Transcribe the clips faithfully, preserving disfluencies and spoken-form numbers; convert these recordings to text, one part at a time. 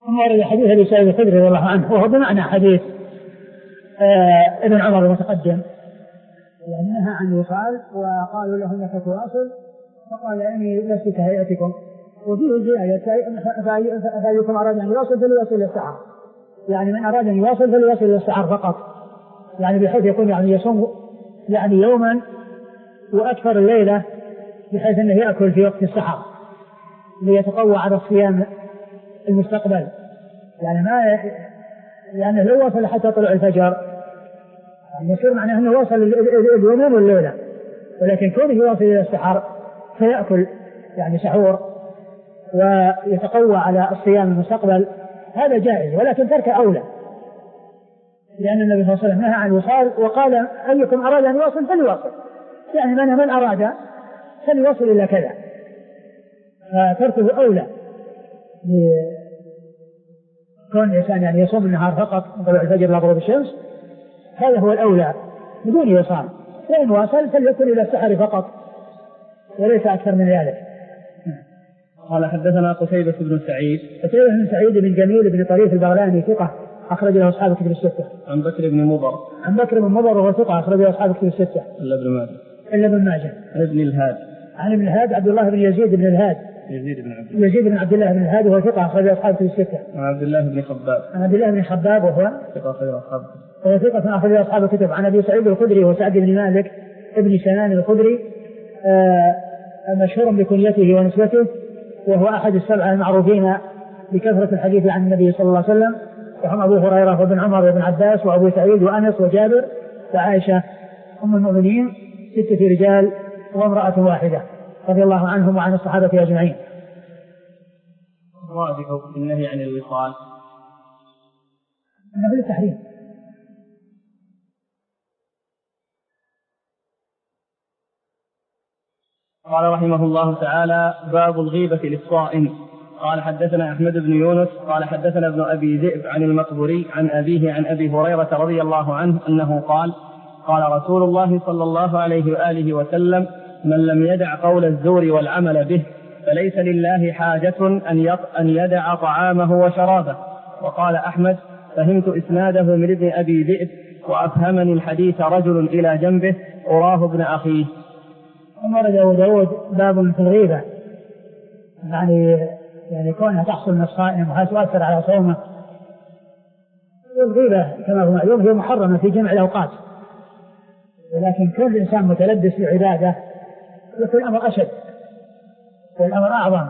ورد حديث أبي سعيد الخدري رضي الله عنه وهو بمعنى حديث آه ابن عمر المتقدم، يعني نهى عن الوصال وقالوا له انك تواصل فقال اني لست كهيئتكم، وفيه زيادة فأيكم أراد أن يواصل فليواصل إلى السحر، يعني من أراد أن يواصل فليواصل إلى السحر فقط، يعني بحيث يكون يعني يصوم يعني يوما وأكثر الليلة بحيث أنه يأكل في وقت السحر ليتقوى على الصيام المستقبل، يعني ما يعني لو وصل حتى طلوع الفجر يعني يصير معناه أنه وصل اليومين والليلة، ولكن كونه يواصل إلى السحر فيأكل يعني سحور ويتقوى على الصيام المستقبل هذا جائز، ولكن ترك أولى، لأن النبي صلى الله عليه وسلم نهى عن الوصال وقال أيكم أراد أن يواصل فليواصل، يعني من من أراد فليواصل إلى كذا، فتركه أولى كون الإنسان يعني يصوم النهار فقط من طلوع الفجر إلى غروب الشمس، هذا هو الأولى بدون وصال، وإن واصل فليكن إلى السحر فقط وليس أكثر من ذلك. قال حدثنا قتيبة بن سعيد قتيبة بن سعيد بن جميل بن طريف البغلاني ثقة أخرج له أصحاب كتب الستة. عن بكر بن مضر عن بكر بن مضر وهو ثقة أخرج له أصحاب كتب الستة إلا ابن ماجه إلا ابن ماجه. عن ابن الهاد عن ابن الهاد عبد الله بن يزيد بن الهاد يزيد بن عبد يزيد بن عبد الله بن الهاد وهو ثقة أخرج له أصحاب كتب الستة. عن عبد الله بن خباب عن عبد الله بن خباب وهو ثقة أخرج له أصحاب وهو ثقة أخرج له أصحاب الكتب. عن أبي سعيد الخدري وسعد بن مالك ابن سنان الخدري آه مشهور بكنيته ونسبته، وهو أحد السبعة المعروفين بكثرة الحديث عن النبي صلى الله عليه وسلم، وهم أبو هريرة وابن عمر وابن عباس وأبو سعيد وأنس وجابر وعائشة أم المؤمنين، ستة رجال وامرأة واحدة رضي الله عنهم وعن الصحابة أجمعين. رابع النهي عن الوصال النهي للتحريم. قال رحمه الله تعالى: باب الغيبة للصائم. قال حدثنا أحمد بن يونس قال حدثنا ابن أبي ذئب عن المقبوري عن أبيه عن أبي هريرة رضي الله عنه أنه قال: قال رسول الله صلى الله عليه وآله وسلم: من لم يدع قول الزور والعمل به فليس لله حاجة أن يدع طعامه وشرابه. وقال أحمد: فهمت إسناده من ابن أبي ذئب وأفهمني الحديث رجل إلى جنبه أراه ابن أخيه. ورد أبو داود باب في الغيبة، يعني يعني كونها تحصل من الصائم وهل تؤثر على صومه. والغيبة كما هو معلوم هي محرمة في جميع الأوقات، ولكن كل إنسان متلبس بعبادة يكون الأمر أشد والأمر أعظم،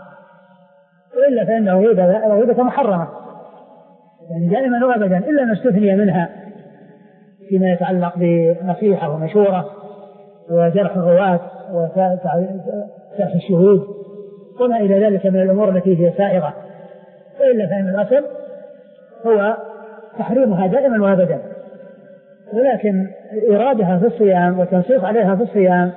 وإلا فإن الغيبة الغيبة محرمة يعني دائما وأبدا إلا ما استثني منها فيما يتعلق بنصيحة ومشورة وجرح الرواة وجرح الشهود وما إلى ذلك من الأمور التي هي سائغة، وإلا فإن الأصل هو تحريمها دائما وأبدا. ولكن إرادها في الصيام وتنصيص عليها في الصيام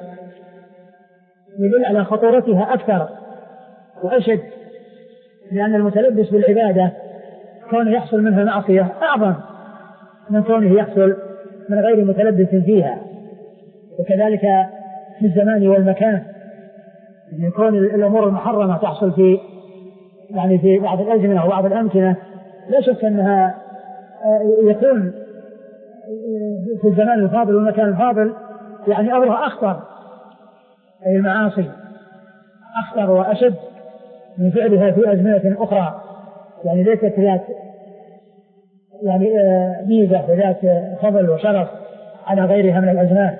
يدل على خطورتها أكثر وأشد، لأن المتلبس بالعبادة كونه يحصل منها معصية أعظم من كونه يحصل من غير متلبس فيها. وكذلك في الزمان والمكان، أن يكون الأمور المحرمة تحصل في يعني في بعض الأزمنة وبعض الأمكنة لا شك أنها يكون في الزمان الفاضل والمكان الفاضل يعني أمرها أخطر، أي المعاصي أخطر وأشد من فعلها في أزمنة أخرى، يعني ليست ذات يعني ميزة وذات فضل وشرف على غيرها من الأزمان.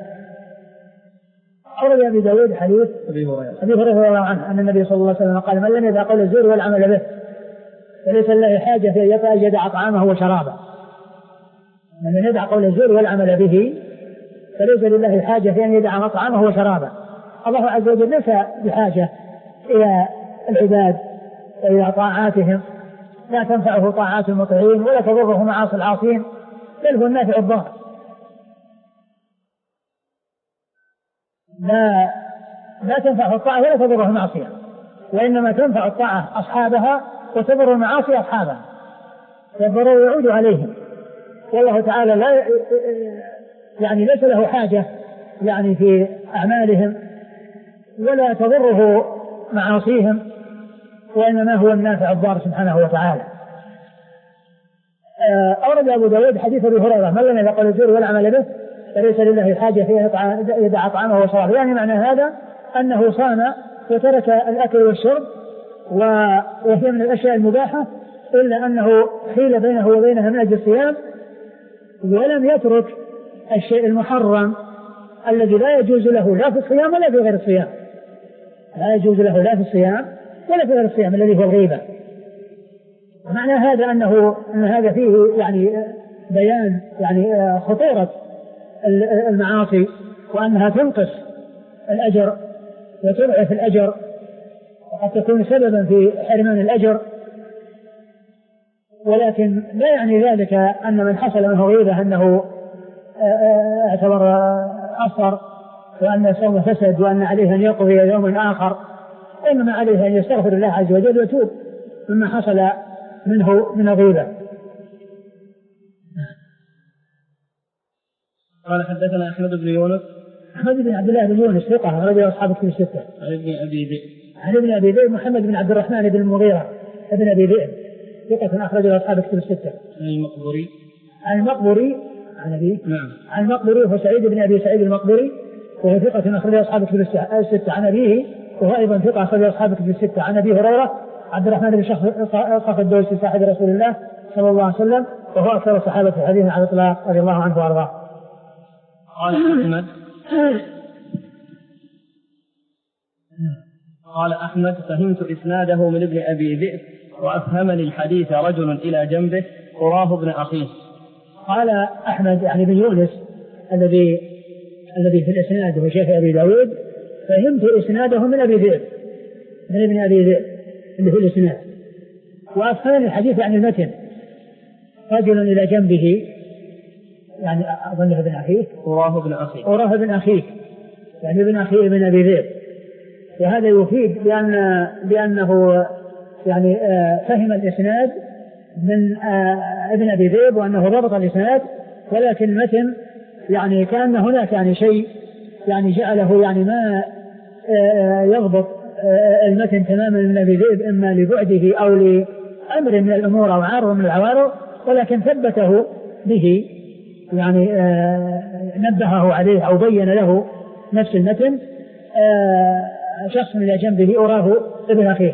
أورد أبي داود حديث أبي هريرة رضي الله عنه أن النبي صلى الله عليه وسلم قال: من لم يدع قول الزور والعمل به فليس لله حاجة في أن يدع طعامه وشرابه. من لم يدع قول الزور والعمل به فليس لله حاجة في أن يدع طعامه وشرابه. الله عز وجل ليس بحاجة إلى العباد وإلى طاعاتهم، لا تنفعه طاعات المطيعين ولا تضره معاصي العاصين، بل هو النافع الضار. لا لا تنفع الطاعة ولا تضر المعصية، وإنما تنفع الطاعة أصحابها وتضر المعاصي أصحابها، والضرر يعود عليهم. والله تعالى لا يعني ليس له حاجة يعني في أعمالهم ولا تضره معاصيهم، وإنما هو النافع الضار سبحانه وتعالى. أورد أبو داود حديث أبي هريرة: من لم يدع قول الزور والعمل به فليس لله حاجة في يدع طعامه وشرابه. يعني معنى هذا أنه صام وترك الأكل والشرب وهي من الأشياء المباحة، إلا أنه حيل بينه وبينها من أجل الصيام، ولم يترك الشيء المحرم الذي لا يجوز له لا في الصيام ولا في غير الصيام، لا يجوز له لا في الصيام ولا في غير الصيام الذي هو الغيبة. معنى هذا أنه أن هذا فيه يعني بيان يعني خطورة المعاصي، وأنها تنقص الأجر وتضعف الأجر، وقد تكون سببا في حرمان الأجر. ولكن لا يعني ذلك أن من حصل منه غيبة أنه اعتبر أصغر، وأن صوم فسد، وأن عليه أن يقضي يوم آخر، إنما عليه أن يستغفر الله عز وجل ويتوب مما حصل منه من الغيبة. قال حدثنا أحمد بن يونس أحمد بن عبد الله بن يونس ثقة رضي أصحاب كتب الستة. عن ابن أبي ذئب عن ابن أبي ذئب محمد بن عبد الرحمن بن المغيرة ابن أبي ذئب ثقة أخرج أصحاب كتب الستة. عن المقبري عن المقبري عن أبي نعم عن المقبري هو سعيد بن أبي سعيد المقبري وهو ثقة أخرج أصحاب كتب الستة. عن أبيه وهو أيضا ثقة أخرج أصحاب كتب الستة. عن أبي هريرة عبد الرحمن بن صخر الدوسي صاحب رسول الله صلى الله عليه وسلم، وهو أكثر الصحابة حديثا على الإطلاق رضي الله عنه وأرضاه. قال أحمد قال أحمد فهمت إسناده من ابن أبي ذئب، وأفهمني الحديث رجل إلى جنبه قراه ابن أخيه. قال أحمد يعني بن يونس الذي الذي في الإسناد هو شيخ أبي داود، فهمت إسناده من أبي ذئب من ابن أبي ذئب اللي في الإسناد، وأفهمني الحديث عن المتن رجل إلى جنبه، يعني أظنه ابن أخيه قراه ابن أخيه قراه ابن أخيه يعني ابن أخيه ابن أبي ذئب. وهذا يفيد بأن بأنه يعني فهم الإسناد من ابن أبي ذئب، وأنه ضبط الإسناد، ولكن المتن يعني كان هناك يعني شيء يعني جعله يعني ما يضبط المتن تماما من أبي ذئب، إما لبعده أو لأمر من الأمور أو عارض من العوارض، ولكن ثبته به يعني نبهه عليه أو بين له نفس المتن شخص إلى جنبه أراه ابن أخيه.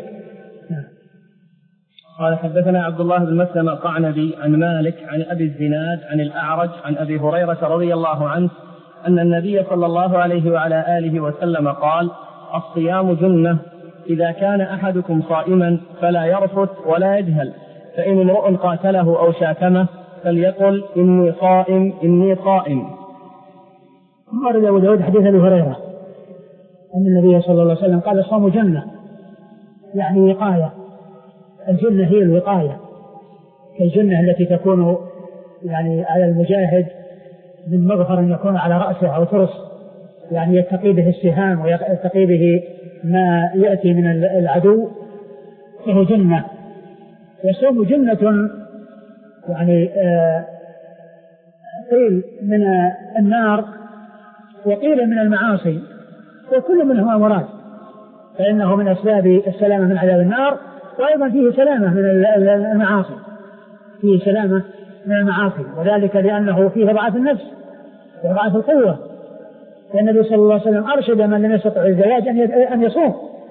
قال حدثنا عبد الله بن مسلم القعنبي عن مالك عن أبي الزناد عن الأعرج عن أبي هريرة رضي الله عنه أن النبي صلى الله عليه وعلى آله وسلم قال: الصيام جنة، إذا كان أحدكم صائما فلا يرفث ولا يجهل، فإن امرؤ قاتله أو شاتمه فليقل إني صائم إني صائم. ورد أبو داود حديث أبي هريرة أن النبي صلى الله عليه وسلم قال: الصوم جنة، يعني وقاية. الجنة هي الوقاية، الجنة التي تكون يعني على المجاهد من مغفر يكون على رأسه أو ترس، يعني يتقي به السهام ويتقي به ما يأتي من العدو، فهو جنة. والصوم جنة يعني آه قيل من النار وقيل من المعاصي، وكل منهما مراد، فإنه من أسباب السلامة من عذاب النار، وأيضا فيه سلامة من المعاصي، فيه سلامة من المعاصي، وذلك لأنه فيه ضعف النفس وضعف القوة. والنبي صلى الله عليه وسلم أرشد من لم يستطع الزواج أن يصوم،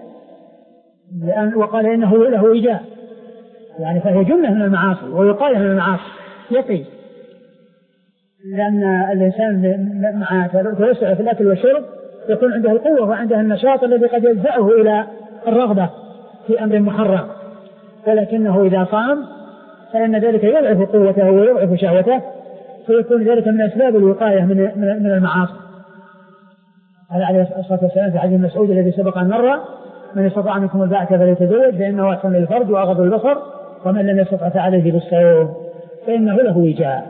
وقال إنه له وجاء، يعني فهي جنة من المعاصي ويقاية من المعاصي يقي، لأن الإنسان مع توسع في الأكل والشرب يكون عنده القوة وعنده النشاط الذي قد يدفعه إلى الرغبة في أمر محرم، ولكنه إذا صام فإن ذلك يضعف قوته ويضعف شهوته، فيكون ذلك من أسباب الوقاية من من المعاصي. هذا عليه الصلاة والسلام في حديث مسعود الذي سبق أن مر: من استطاع منكم الباءة فليتزوج فإنه أحسن للفرج وأغض البصر، ومن لم يستطع فعليه بالصوم فإنه له وجاء.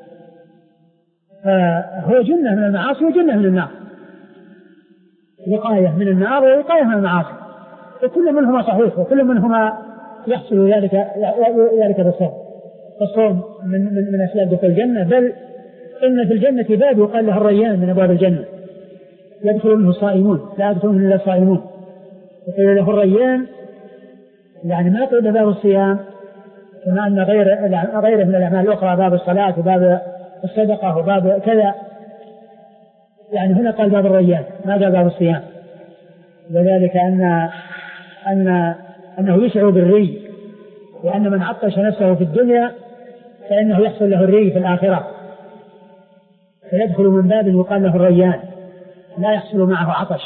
فهو جنة من المعاصي وجنة من النار، وقاية من النار ووقاية من المعاصي، وكل منهما صحيح وكل منهما يحصل ذلك ذلك بالصوم. فالصوم من من من أسباب دخول الجنة، بل إن في الجنة باب يقال له الريان من أبواب الجنة، يدخل منه الصائمون، لا يدخل منه إلا الصائمون، يقول له الريان، يعني ما قيل باب الصيام كما أن غير غيره من الأعمال الأخرى، باب الصلاة وباب الصدقة وباب كذا، يعني هنا قال باب الريان ما قال باب الصيام، وذلك أن أن أنه يشعر بالري، وأن من عطش نفسه في الدنيا فإنه يحصل له الري في الآخرة، فيدخل من باب يقال له الريان لا يحصل معه عطش.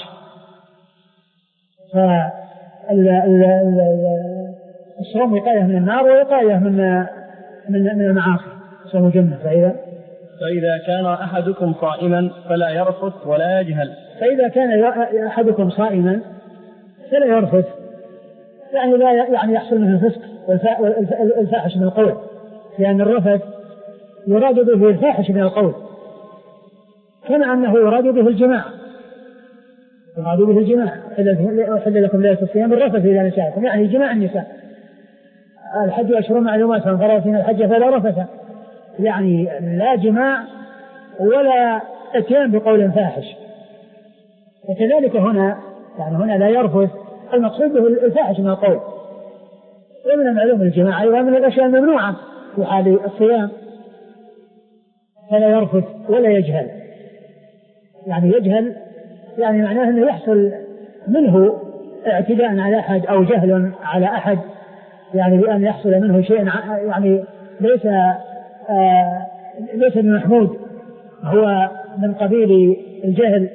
فالصوم وقاية من النار ووقاية من من من المعاصي، صوم الجنة. فإذا فإذا كان أحدكم صائما فلا يرفث ولا يجهل. فإذا كان أحدكم صائما فلا يرفث، يعني لا يعني يحصل منه الفسق والفاحش من القول، لأن الرفث يراد به الفاحش من القول، كما أنه يراد به الجماع، يراد به الجماع. أحل لكم ليلة الصيام الرفث إلى نسائكم، يعني جماع النساء. الحج أشهر معلومات فمن فرض فينا الحج فلا رفث، يعني لا جماع ولا اتيان بقول فاحش. وكذلك هنا يعني هنا لا يرفث، المقصود به الفاحش من القول. ومن المعلوم الجماع أيضا من الأشياء الممنوعة في حال الصيام، فلا يرفث ولا يجهل. يعني يجهل يعني معناه أنه يحصل منه اعتداء على أحد أو جهل على أحد، يعني بأن يحصل منه شيء يعني ليس آه ليس بمحمود، هو من قبيل الجهل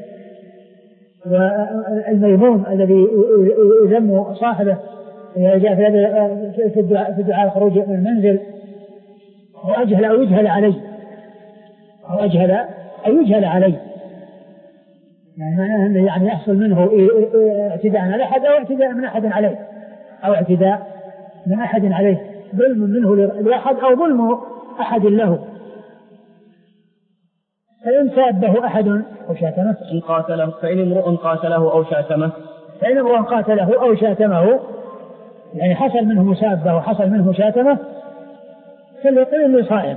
والميمون الذي يذم صاحبه إذا جاء في الدعاء في الدعاء الخروج من المنزل، وأجهل أو يجهل عليه أو أجهل أو يجهل عليه، يعني يعني يحصل منه اعتداء على أحد أو اعتداء من أحد عليه أو اعتداء من أحد عليه، ظلم منه لأحد أو ظلم أحد له. فإن سابه أحد أو شاتمه إن قاتله فإن امرؤ قاتله أو شاتمه فإن امرؤ قاتله أو شاتمه، يعني حصل منه مسابة وحصل منه شاتمه، فليقل إني صائم.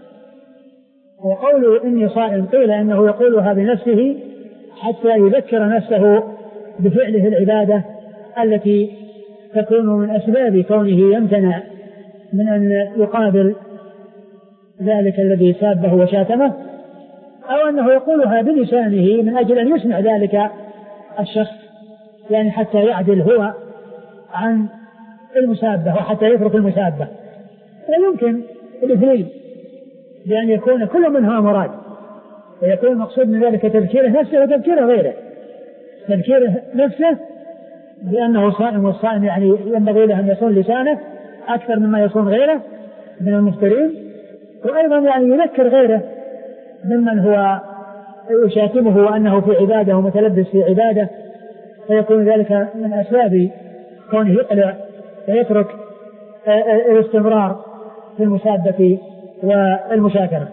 وقوله إني صائم قيل إنه يقولها بنفسه حتى يذكر نفسه بفعله العبادة التي تكون من أسباب كونه يمتنع من أن يقابل ذلك الذي سابه وشاتمه، أو أنه يقولها بلسانه من أجل أن يسمع ذلك الشخص، يعني حتى يعدل هو عن المسابة وحتى يترك المسابة. لا يمكن الاثنين، لأن يكون كل منها مراد، ويكون المقصود من ذلك تذكيره نفسه وتذكيره غيره. تذكيره نفسه بأنه صائم، والصائم يعني ينبغي له أن يصون لسانه أكثر مما يصون غيره من المفطرين، وأيضا يعني يذكر غيره ممن هو يشاتمه وأنه في عبادة ومتلبس في عبادة، فيكون ذلك من أسباب كونه يقلع ويترك الاستمرار في المسابة والمشاكرة.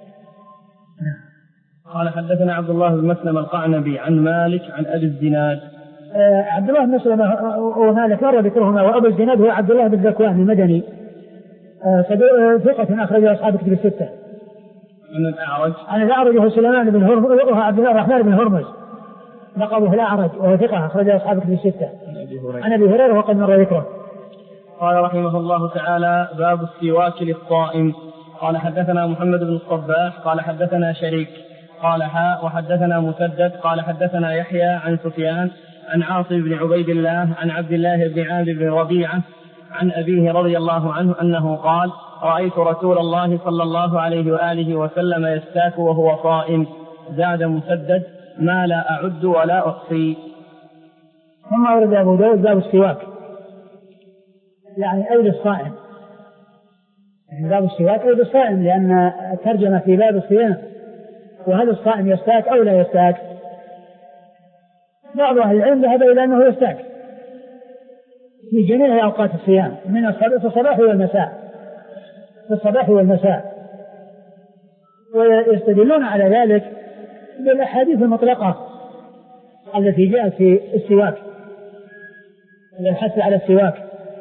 قال حدثنا عبد الله بن مسلم القعنبي عن مالك عن أبي الزناد. عبد الله بن مسلم ومالك مر ذكرهما، وأبو الزناد هو عبد الله بن ذكوان المدني ثقة أخرج أصحاب كتب الستة. عن الأعرج عن الأعرج هو سليمان بن هرمز وهو عبد الله الرحمن بن هرمز لقبه الأعرج وهو ثقة أخرج أصحاب كتب الستة. عن أبي هريرة وقد مر ذكره. قال رحمه الله تعالى: باب السواك للصائم. قال حدثنا محمد بن الصباح قال حدثنا شريك قال حاء وحدثنا مسدد قال حدثنا يحيى عن سفيان عن عاصم بن عبيد الله عن عبد الله بن عامر بن ربيعة عن أبيه رضي الله عنه أنه قال: رأيت رسول الله صلى الله عليه وآله وسلم يستاك وهو صائم. زاد مسدد: ما لا أعد ولا أحصي. ثم ورد أبو داود باب السواك، يعني أيد الصائم، يعني باب السواك أيد الصائم، لأن ترجمة في باب الصيام، وهل الصائم يستاك أو لا يستاك؟ بعض أهل العلم ذهب إلى أنه يستاك في جميع أوقات الصيام من الصباح والمساء، في الصباح والمساء، ويستدلون على ذلك بالأحاديث المطلقة التي جاءت في السواك، الحث على السواك،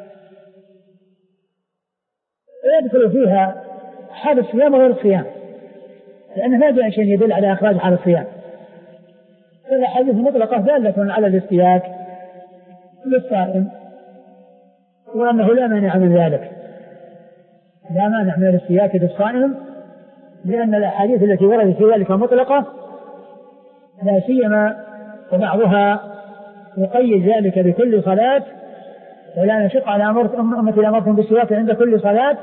ويدخل فيها حال الصيام وغير الصيام، لأنه ما جاء شيء يدل على إخراج حال الصيام. الأحاديث المطلقة دالة على الاستياك للصائم، وأنه لا مانع من ذلك. لا مانع من الاستياك للصائم، لأن الأحاديث التي وردت في ذلك مطلقة، لا سيما وبعضها يقيد ذلك بكل صلاة، ولا نشق على أمتي لأمرتهم بالسواك عند كل صلاة،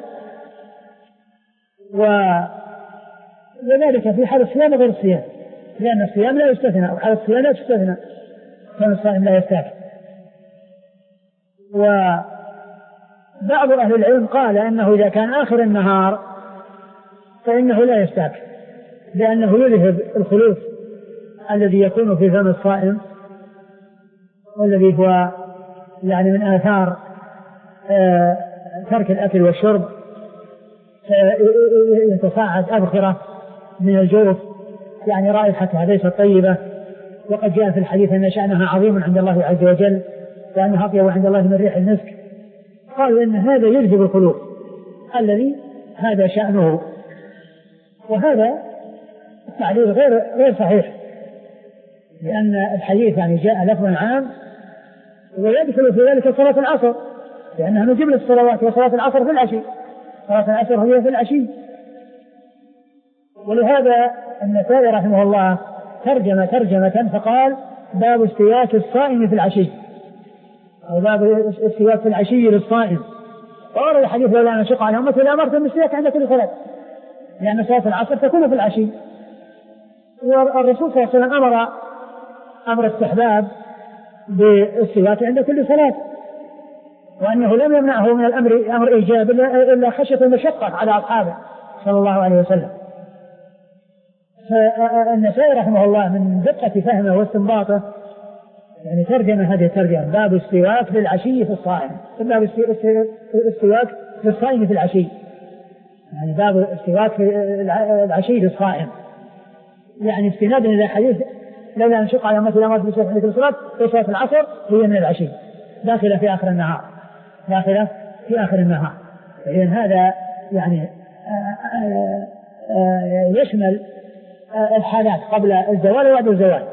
وذلك في حال الصيام غير الصيام، لأن الصيام لا يستثنى وحال الصيام لا تستثنى، كان الصائم لا يستاك. وبعض أهل العلم قال أنه إذا كان آخر النهار فإنه لا يستاك، لأنه يذهب الخلوف الذي يكون في فم الصائم، والذي هو يعني من آثار آه ترك الأكل والشرب، يتصاعد أبخرة من الجوف، يعني رائحتها ليست طيبة. وقد جاء في الحديث أن شأنها عظيم عند الله عز وجل، وأنها أطيب عند الله من ريح المسك. قالوا إن هذا يذهب الخلوف الذي هذا شأنه، وهذا التعليل غير غير صحيح، لأن الحديث يعني جاء لفظ عام ويدخل في ذلك صلاة العصر، لأنها من جملة الصلوات، وصلاة العصر في العشي، صلاة العصر هي في العشي. ولهذا النسائي رحمه الله ترجم ترجمة فقال: باب استياك الصائم في العشي، أو باب استياك في العشي للصائم. وورد الحديث: لولا نشق على أمتي لأمرتهم بالاستياك عند كل صلاة، لأن صلاة العصر تكون في العشي. والرسول صلى الله عليه وسلم أمر أمر استحباب بالاستياك عند كل صلاة، وأنه لم يمنعه من الأمر أمر إيجاب إلا خشية المشقة على أصحابه صلى الله عليه وسلم. فالنسائي رحمه الله من دقة فهمه واستنباطه يعني ترجم هذه الترجمة: باب استواك للعشي في الصائم، باب استواك للصائم في العشي، يعني باب استواك في العشي للصائم، يعني استنادا إلى حديث: لولا نشق على أمتي لأمرتهم بالسواك عند كل صلاة، في صلاة العصر هي من العشي، داخلة في آخر النهار، داخلة في آخر النهار. إذن هذا يعني آآ آآ يشمل الحالات قبل الزوال وبعد الزوال.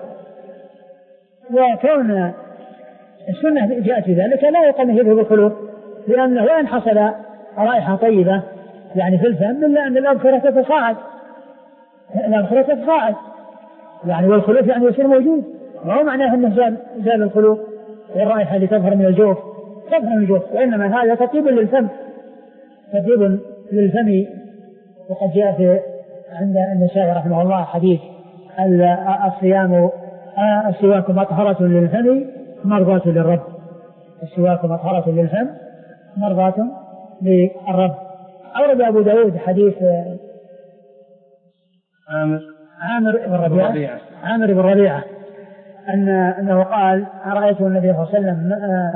وكون السنة جاءت في ذلك لا يقال يذهب الخلوف، لأنه وإن حصل رائحة طيبة يعني في الفم إلا أن الأبخرة تتصاعد، الأبخرة تتصاعد يعني، والخلوف يعني يصير موجود، وهو معناه أنه زال زال الخلوف، والرائحة اللي تظهر من الجوف تظهر من الجوف، وإنما هذا تطيب للفم، تطيب للفم. وقد جاء في عند النسائي رحمه الله حديث: الصيام السواك مطهرة للفم مرضاة للرب، السواك مطهرة للفم مرضاة للرب. أورد أبو داود حديث عامر عامر بن ربيعة عامر بن ربيعة أن أنه قال: رأيت النبي صلى الله عليه وسلم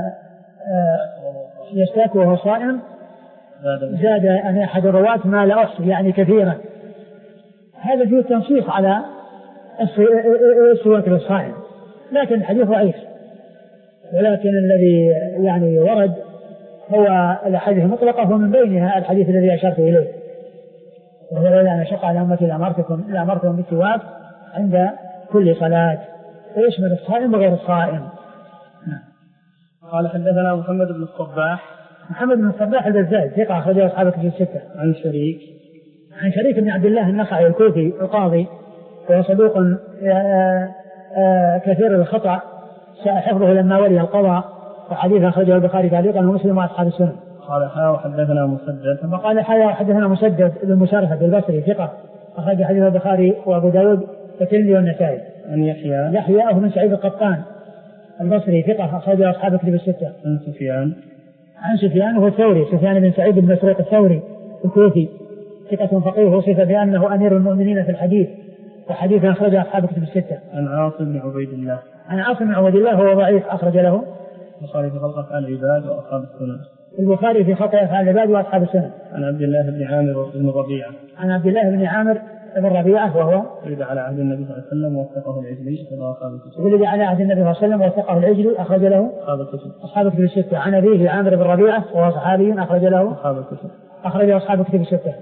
يستاك وهو صائم، زاد أن أحد الرواة ما لا أحصي، يعني كثيرا. هذا فيه تنصيص على السواك للصائم، لكن الحديث ضعيف، ولكن الذي يعني ورد هو الأحاديث المطلقة، ومن بينها الحديث الذي أشرت إليه: وهو لولا نشق على أمتي لأمرتكم لأمرتهم بالسواك عند كل صلاة، ويشمل الصائم وغير الصائم. قال: حدثنا محمد بن الصباح محمد بن الصباح البزاز ثقة أخرجه أصحاب الكتب الستة. عن شريك عن شريك بن عبد الله النخعي الكوفي القاضي، وهو صدوق كثير الخطأ، ساء حفظه لما ولي القضاء، وحديث أخرجه البخاري تعليقا ومسلم وأصحاب السنن. قال: حاء وحدثنا مسدد. ثم قال: حاء وحدثنا مسدد بن مسارفة البصري ثقة أخرج حديث البخاري وأبو داود والترمذي والنسائي. عن يحيى يحيى أهو من سعيد القطان البصري ثقة أخرج أصحاب الكتب الستة. عن سفيان عن سفيان وهو الثوري، سفيان بن سعيد بن مسروق الثوري الكوفي ثقة فقيه، وصف بأنه أمير المؤمنين في الحديث، وحديث أخرج أصحاب الكتب الستة. عن عاصم بن عبيد الله عن عاصم بن عبيد الله هو ضعيف، أخرج له البخاري في خلق أفعال العباد وأصحاب السنن. البخاري في خلق أفعال العباد وأصحاب السنن. عن عبد الله بن عامر بن ربيعة عن عبد الله بن عامر بن ربيعة وهو ولد على عهد النبي صلى الله عليه وسلم ووثقه العجلي أخرج أصحاب الكتب. ولد على عهد النبي صلى الله عليه وسلم ووثقه العجلي أخرج له أصحاب الكتب. أصحاب الكتب الستة. عن أبيه عامر بن ربيعة وهو صحابي أخرج له أصحاب الكتب. أخرج أصحاب الكتب الستة.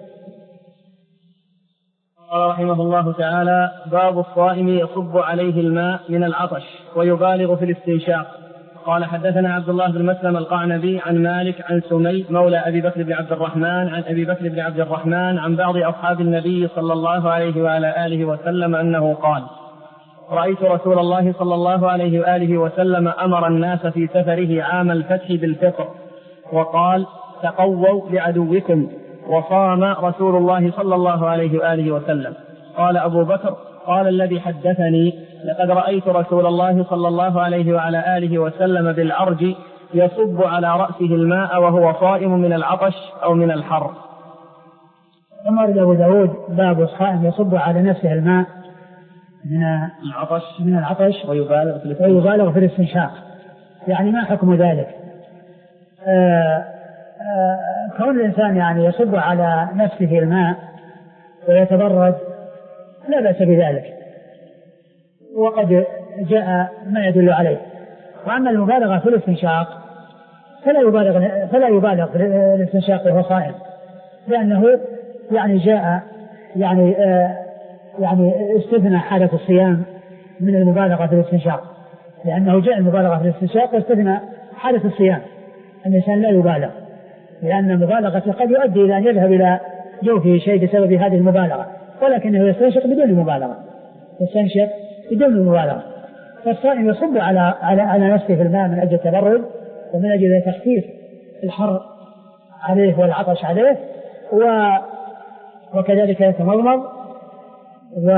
قال رحمه الله تعالى: باب الصائم يصب عليه الماء من العطش ويبالغ في الاستنشاق. قال حدثنا عبد الله بن مسلم القعنبي عن مالك عن سمي مولى أبي بكر بن عبد الرحمن عن أبي بكر بن عبد الرحمن عن بعض أصحاب النبي صلى الله عليه وعلى آله وسلم أنه قال رأيت رسول الله صلى الله عليه وآله وسلم أمر الناس في سفره عام الفتح بالفطر وقال تقووا لعدوكم، وصام رسول الله صلى الله عليه وآله وسلم. قال أبو بكر قال الذي حدثني لقد رأيت رسول الله صلى الله عليه وعلى آله وسلم بالعرج يصب على رأسه الماء وهو صائم من العطش أو من الحر. ثم ورد أبو داود باب الصائم يصب على نفسه الماء من العطش من العطش ويبالغ في ويبالغ في الاستنشاق، يعني ما حكم ذلك؟ آآ آآ كون الإنسان يعني يصب على نفسه الماء ويتبرد لا بأس بذلك، وقد جاء ما يدل عليه. وأما المبالغة في الاستنشاق فلا يبالغ فلا يبالغ في الاستنشاق وهو صائم، لأنه يعني جاء يعني آه يعني استثنى حالة الصيام من المبالغة في الاستنشاق، لأنه جاء المبالغة في الاستنشاق واستثنى حالة الصيام. الإنسان لا يبالغ، لأن المبالغة قد يؤدي إلى أن يذهب إلى جوفه شيء بسبب هذه المبالغة، ولكنه يستنشق بدون مبالغة، يستنشق بدون مبالغة. فالصائم يصب على على على نفسه في الماء من أجل التبرد ومن أجل تخفيف الحر عليه والعطش عليه، و وكذلك يتمضمض، و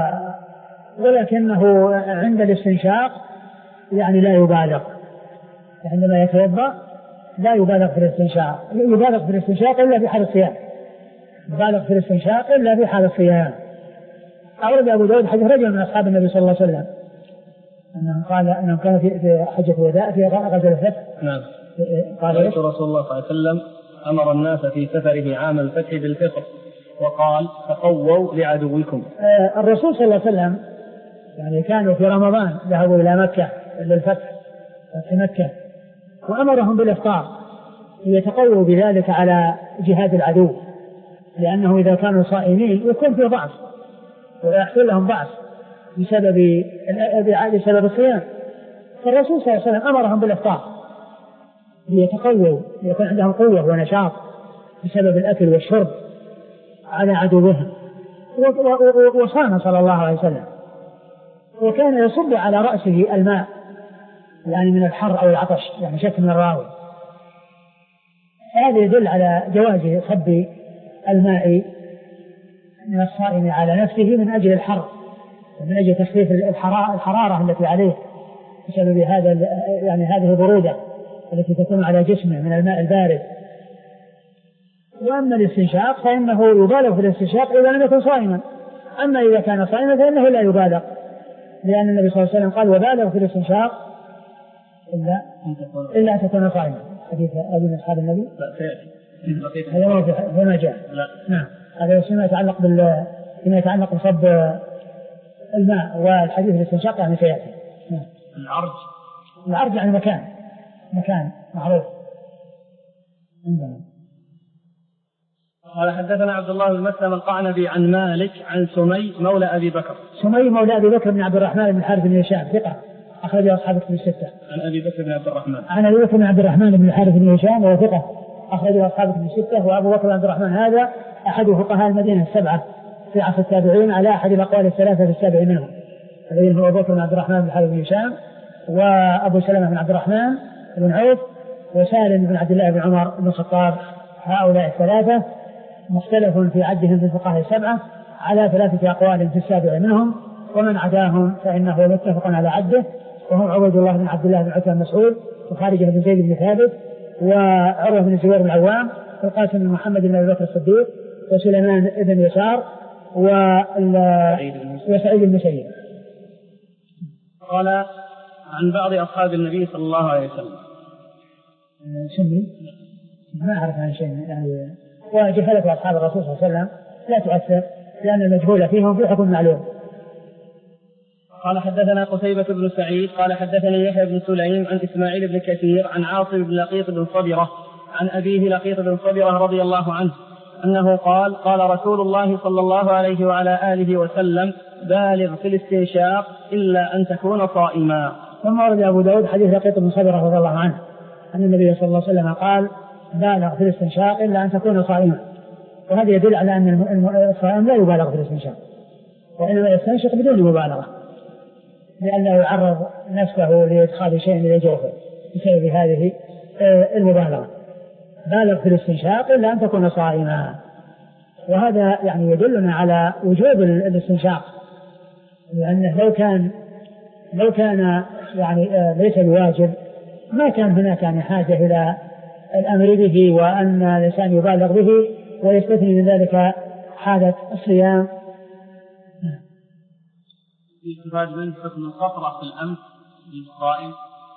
ولكنه عند الاستنشاق يعني لا يبالغ، عندما يتوضأ لا يبالغ في الاستنشاق، يبالغ في الاستنشاق إلا في حال الصيام، يبالغ في الاستنشاق إلا في حال الصيام. أورد أبو داود حديث رجل من أصحاب النبي صلى الله عليه وسلم أنه قال أنه كان في حجة الوداع في غزوة الفتح. نعم. قال رأيت رسول الله صلى الله عليه وسلم أمر الناس في سفره عام الفتح بالفطر وقال تقووا لعدوكم. آه الرسول صلى الله عليه وسلم يعني كانوا في رمضان ذهبوا إلى مكة للفتح في مكة، وأمرهم بالإفطار ليتقووا بذلك على جهاد العدو، لأنه إذا كانوا صائمين يكون في ضعف ويحصل لهم ضعف بسبب بسبب الصيام. فالرسول صلى الله عليه وسلم أمرهم بالإفطار ليتقووا، ليكون عندهم قوة ونشاط بسبب الأكل والشرب على عدوهم. وصام صلى الله عليه وسلم، وكان يصب على رأسه الماء يعني من الحر أو العطش، يعني شك من الراوي. هذا يدل على جواز صب الماء من الصائم على نفسه من أجل الحر ومن أجل تخفيف الحرارة التي عليه بسبب هذا يعني هذه البرودة التي تكون على جسمه من الماء البارد. وأما الاستنشاق فإنه يبالغ في الاستنشاق إذا لم يكن صائما، أما إذا كان صائما فإنه لا يبالغ، لأن النبي صلى الله عليه وسلم قال وبالغ في الاستنشاق إلا إلا أن تكون صائما. حديث أبي من أصحاب النبي لا سيأتي هذا موضع فيما جاء. لا نعم هذا فيما يتعلق بال فيما يتعلق بصب الماء، والحديث الاستنشاق يعني سيأتي. نعم. العرج العرج يعني مكان مكان معروف عندنا. قال حدثنا عبد الله بن مسلم القعنبي عن مالك عن سمي مولى أبي بكر. سمي مولى أبي بكر بن عبد الرحمن بن الحارث بن هشام ثقة أخرج أصحاب الكتب الستة. عن أبي بكر بن عبد الرحمن عن أبي بكر بن عبد الرحمن بن الحارث بن هشام وهو ثقة أخرج أصحاب الكتب الستة. وأبو بكر بن عبد الرحمن هذا أحد فقهاء المدينة السبعة في عصر التابعين على أحد الأقوال الثلاثة في السابع منهم، الذين هو أبو بكر بن عبد الرحمن بن الحارث بن هشام وأبو سلمة بن عبد الرحمن بن عوف وسالم بن عبد الله بن عمر بن الخطاب. هؤلاء الثلاثة مختلف في عدهم في الفقهاء السبعة على ثلاثة أقوال في السابع منهم، ومن عداهم فإنه متفق على عده، وهم عبد الله بن عبد الله بن عتبة بن مسعود وخارجة بن زيد بن ثابت وعروة بن الزبير بن العوام والقاسم بن محمد بن أبي بكر الصديق وسليمان بن يسار وسعيد بن مسيب. قال عن بعض أصحاب النبي صلى الله عليه وسلم. سمي ما أعرف عن شيء يعني، وجهلة أصحاب الرسول صلى الله عليه وسلم لا تؤثر لأن المجهول فيهم في حكم معلوم. قال حدثنا قتيبة بن سعيد قال حدثني يحيى بن سليم عن إسماعيل بن كثير عن عاصم بن لقيط بن صبرة عن أبيه لقيط بن صبرة رضي الله عنه أنه قال قال رسول الله صلى الله عليه وعلى آله وسلم بالغ في الاستنشاق إلا أن تكون صائما. ثم ورد أبو داود حديث لقيط بن صبرة رضي الله عنه أن النبي صلى الله عليه وسلم قال بالغ في الاستنشاق إلا أن تكون صائما، وهذا يدل على أن الصائم لا يبالغ في الاستنشاق، وإنما يستنشق بدون مبالغة لأنه يعرض نفسه لإدخال شيء إلى جوفه بسبب هذه المبالغة. بالغ في الاستنشاق إلا أن تكون صائما، وهذا يعني يدلنا على وجوب الاستنشاق، لأنه لو كان لو كان يعني ليس الواجب ما كان هناك يعني حاجة إلى الأمر به وأن الإنسان يبالغ به ويستثني من ذلك حالة الصيام. يستفاد منه حكم القطرة في الأنف للصائم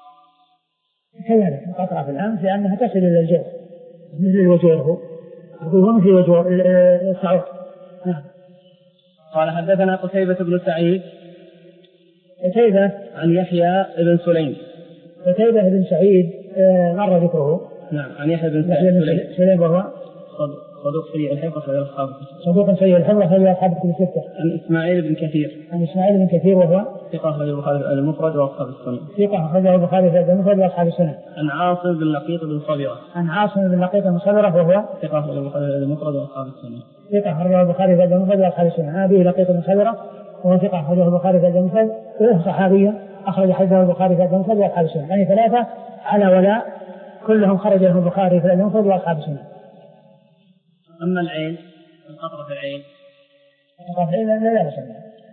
كذلك القطرة في الأنف لأنها تصل إلى الجوف مثل الوجوه يقولون في وجوه الصعود. قال حدثنا قتيبة بن سعيد قتيبة عن يحيى بن سليم قتيبة بن سعيد مر ذكره. نعم عن يحيى بن سليم سليم وهو صدوق سيء الحفظ غير أصحابه صدوق سيء الحفظ غير أصحابه في الستة. عن إسماعيل بن كثير عن إسماعيل بن كثير وهو ثقة أخرجه البخاري في المفرد وأصحاب السنة. ثقة أخرجه البخاري في المفرد وأصحاب السنة. عن عاصم بن لقيط بن صبرة عن عاصم بن لقيط بن صبرة وهو ثقة أخرجه البخاري في المفرد وأصحاب السنة. ثقة أخرجه البخاري في المفرد وأصحاب السنة. عن أبي لقيط بن صبرة وهو ثقة أخرجه البخاري في المفرد وهو صحابي أخرج حديثه البخاري في المفرد وأصحاب السنة، يعني ثلاثة على ولا كلهم خرج له البخاري في المفرد وأصحاب السنة. أما العين القطرة في العين القطرة في العين لا لا يسمى.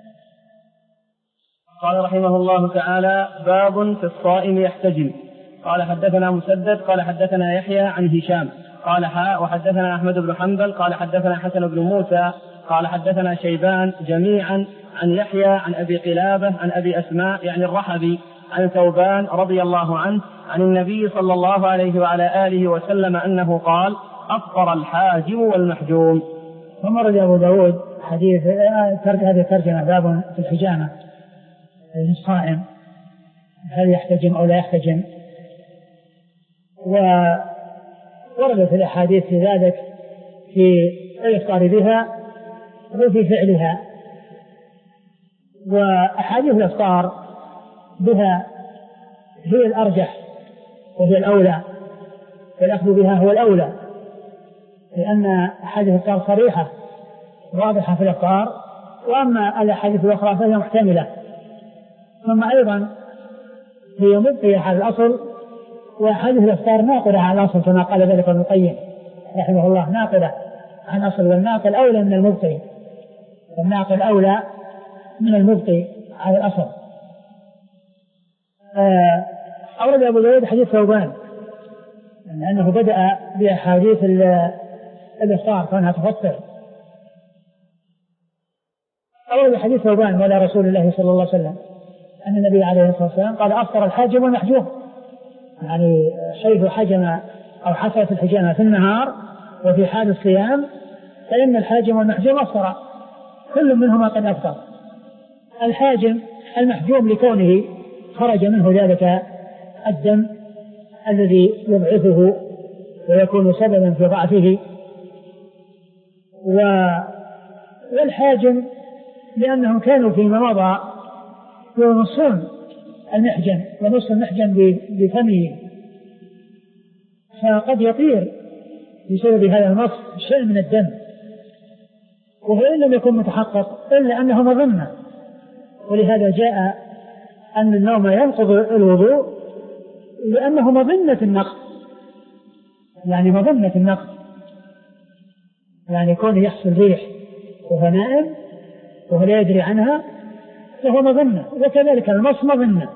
قال رحمه الله تعالى باب في الصائم يحتجم. قال حدثنا مسدد قال حدثنا يحيى عن هشام قال حاء وحدثنا أحمد بن حنبل قال حدثنا حسن بن موسى قال حدثنا شيبان جميعا عن يحيى عن أبي قلابة عن أبي أسماء يعني الرحبي عن ثوبان رضي الله عنه عن النبي صلى الله عليه وعلى آله وسلم أنه قال أفطر الحاجم والمحجوم. ثم رد أبو داود حديث هذه الترجمة باب في الحجامة الصائم هل يحتجم أو لا يحتجم، ووردت الأحاديث في ذلك في الإفطار بها وفي فعلها، وأحاديث الإفطار بها هي الأرجح وهي الأولى، والأخذ بها هو الأولى، لأن أحاديث الإفطار صريحة واضحة في الإفطار، وأما الأحاديث الأخرى فهي محتملة. ثم أيضا هي مبقية على الأصل، وأحاديث الإفطار ناقلة على الأصل كما قال ذلك ابن القيم رحمه الله، ناقلة عن الأصل، والناقل أولى من المبقي، والناقل أولى من المبقي على الأصل. أورد أبو داود حديث ثوبان لأنه بدأ بأحاديث الإفطار كونها تفطر. أورد حديث ثوبان مولى رسول الله صلى الله عليه وسلم أن النبي عليه الصلاة والسلام قال أفطر الحاجم والمحجوم، يعني حيث حجم أو حصلت الحجامة في النهار وفي حال الصيام فإن الحاجم والمحجوم أفطر، كل منهما قد أفطر. الحاجم المحجوم لكونه خرج منه ذلك الدم الذي يضعفه ويكون سببا في ضعفه، والحاجم لأنهم كانوا فيما مضى يمصون المحجم يمص المحجم بفمه، فقد يطير بسبب هذا المص شيء من الدم، وهو إن لم يكن متحقق إلا أنه مظنة، ولهذا جاء أن النوم ينقض الوضوء لأنه مظنة النقض، يعني مظنة النقض، يعني يكون يحصل ريح وهو نائم وهو لا يدري عنها فهو مظنة، وكذلك المص مظنة.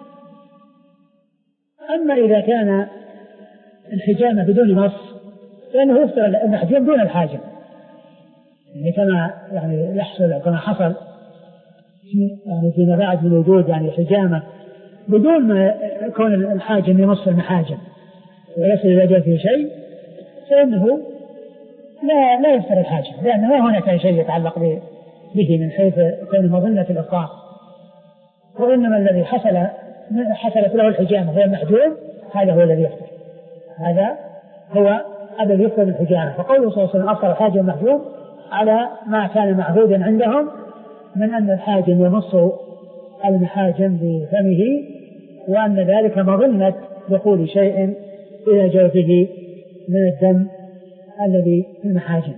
أما إذا كان الحجامة بدون مص فإنه يفطر المحجوم دون الحاجم، يعني كما يعني يحصل كما حصل يعني فيما بعد من وجود يعني حجامة بدون ما يكون الحاجم يمص المحاجم ويصل إلى جوفه شيء، فإنه لا لا يفطر الحاجم، لأن ما هناك شيء يتعلق به من حيث كون مظنة الإفطار، وإنما الذي حصل حصلت له الحجامة هو المحجوم، هذا هو الذي يفطر، هذا هو الذي يفطر بالحجامة. فقوله صلى الله عليه وسلم أفطر الحاجم المحجوم على ما كان معهودا عندهم من أن الحاجم يمص المحاجم بفمه وأن ذلك مظنة دخول شيء إلى جوفه من الدم الذي في المحاجم.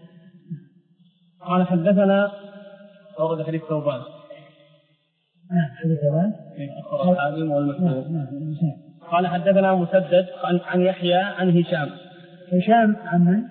قال حدثنا أورد حديث ثوبان. نعم حديث ثوبان. أخبر الحاكم والمكتوب. قال حدثنا مسدد عن, عن يحيى عن هشام. هشام عن من؟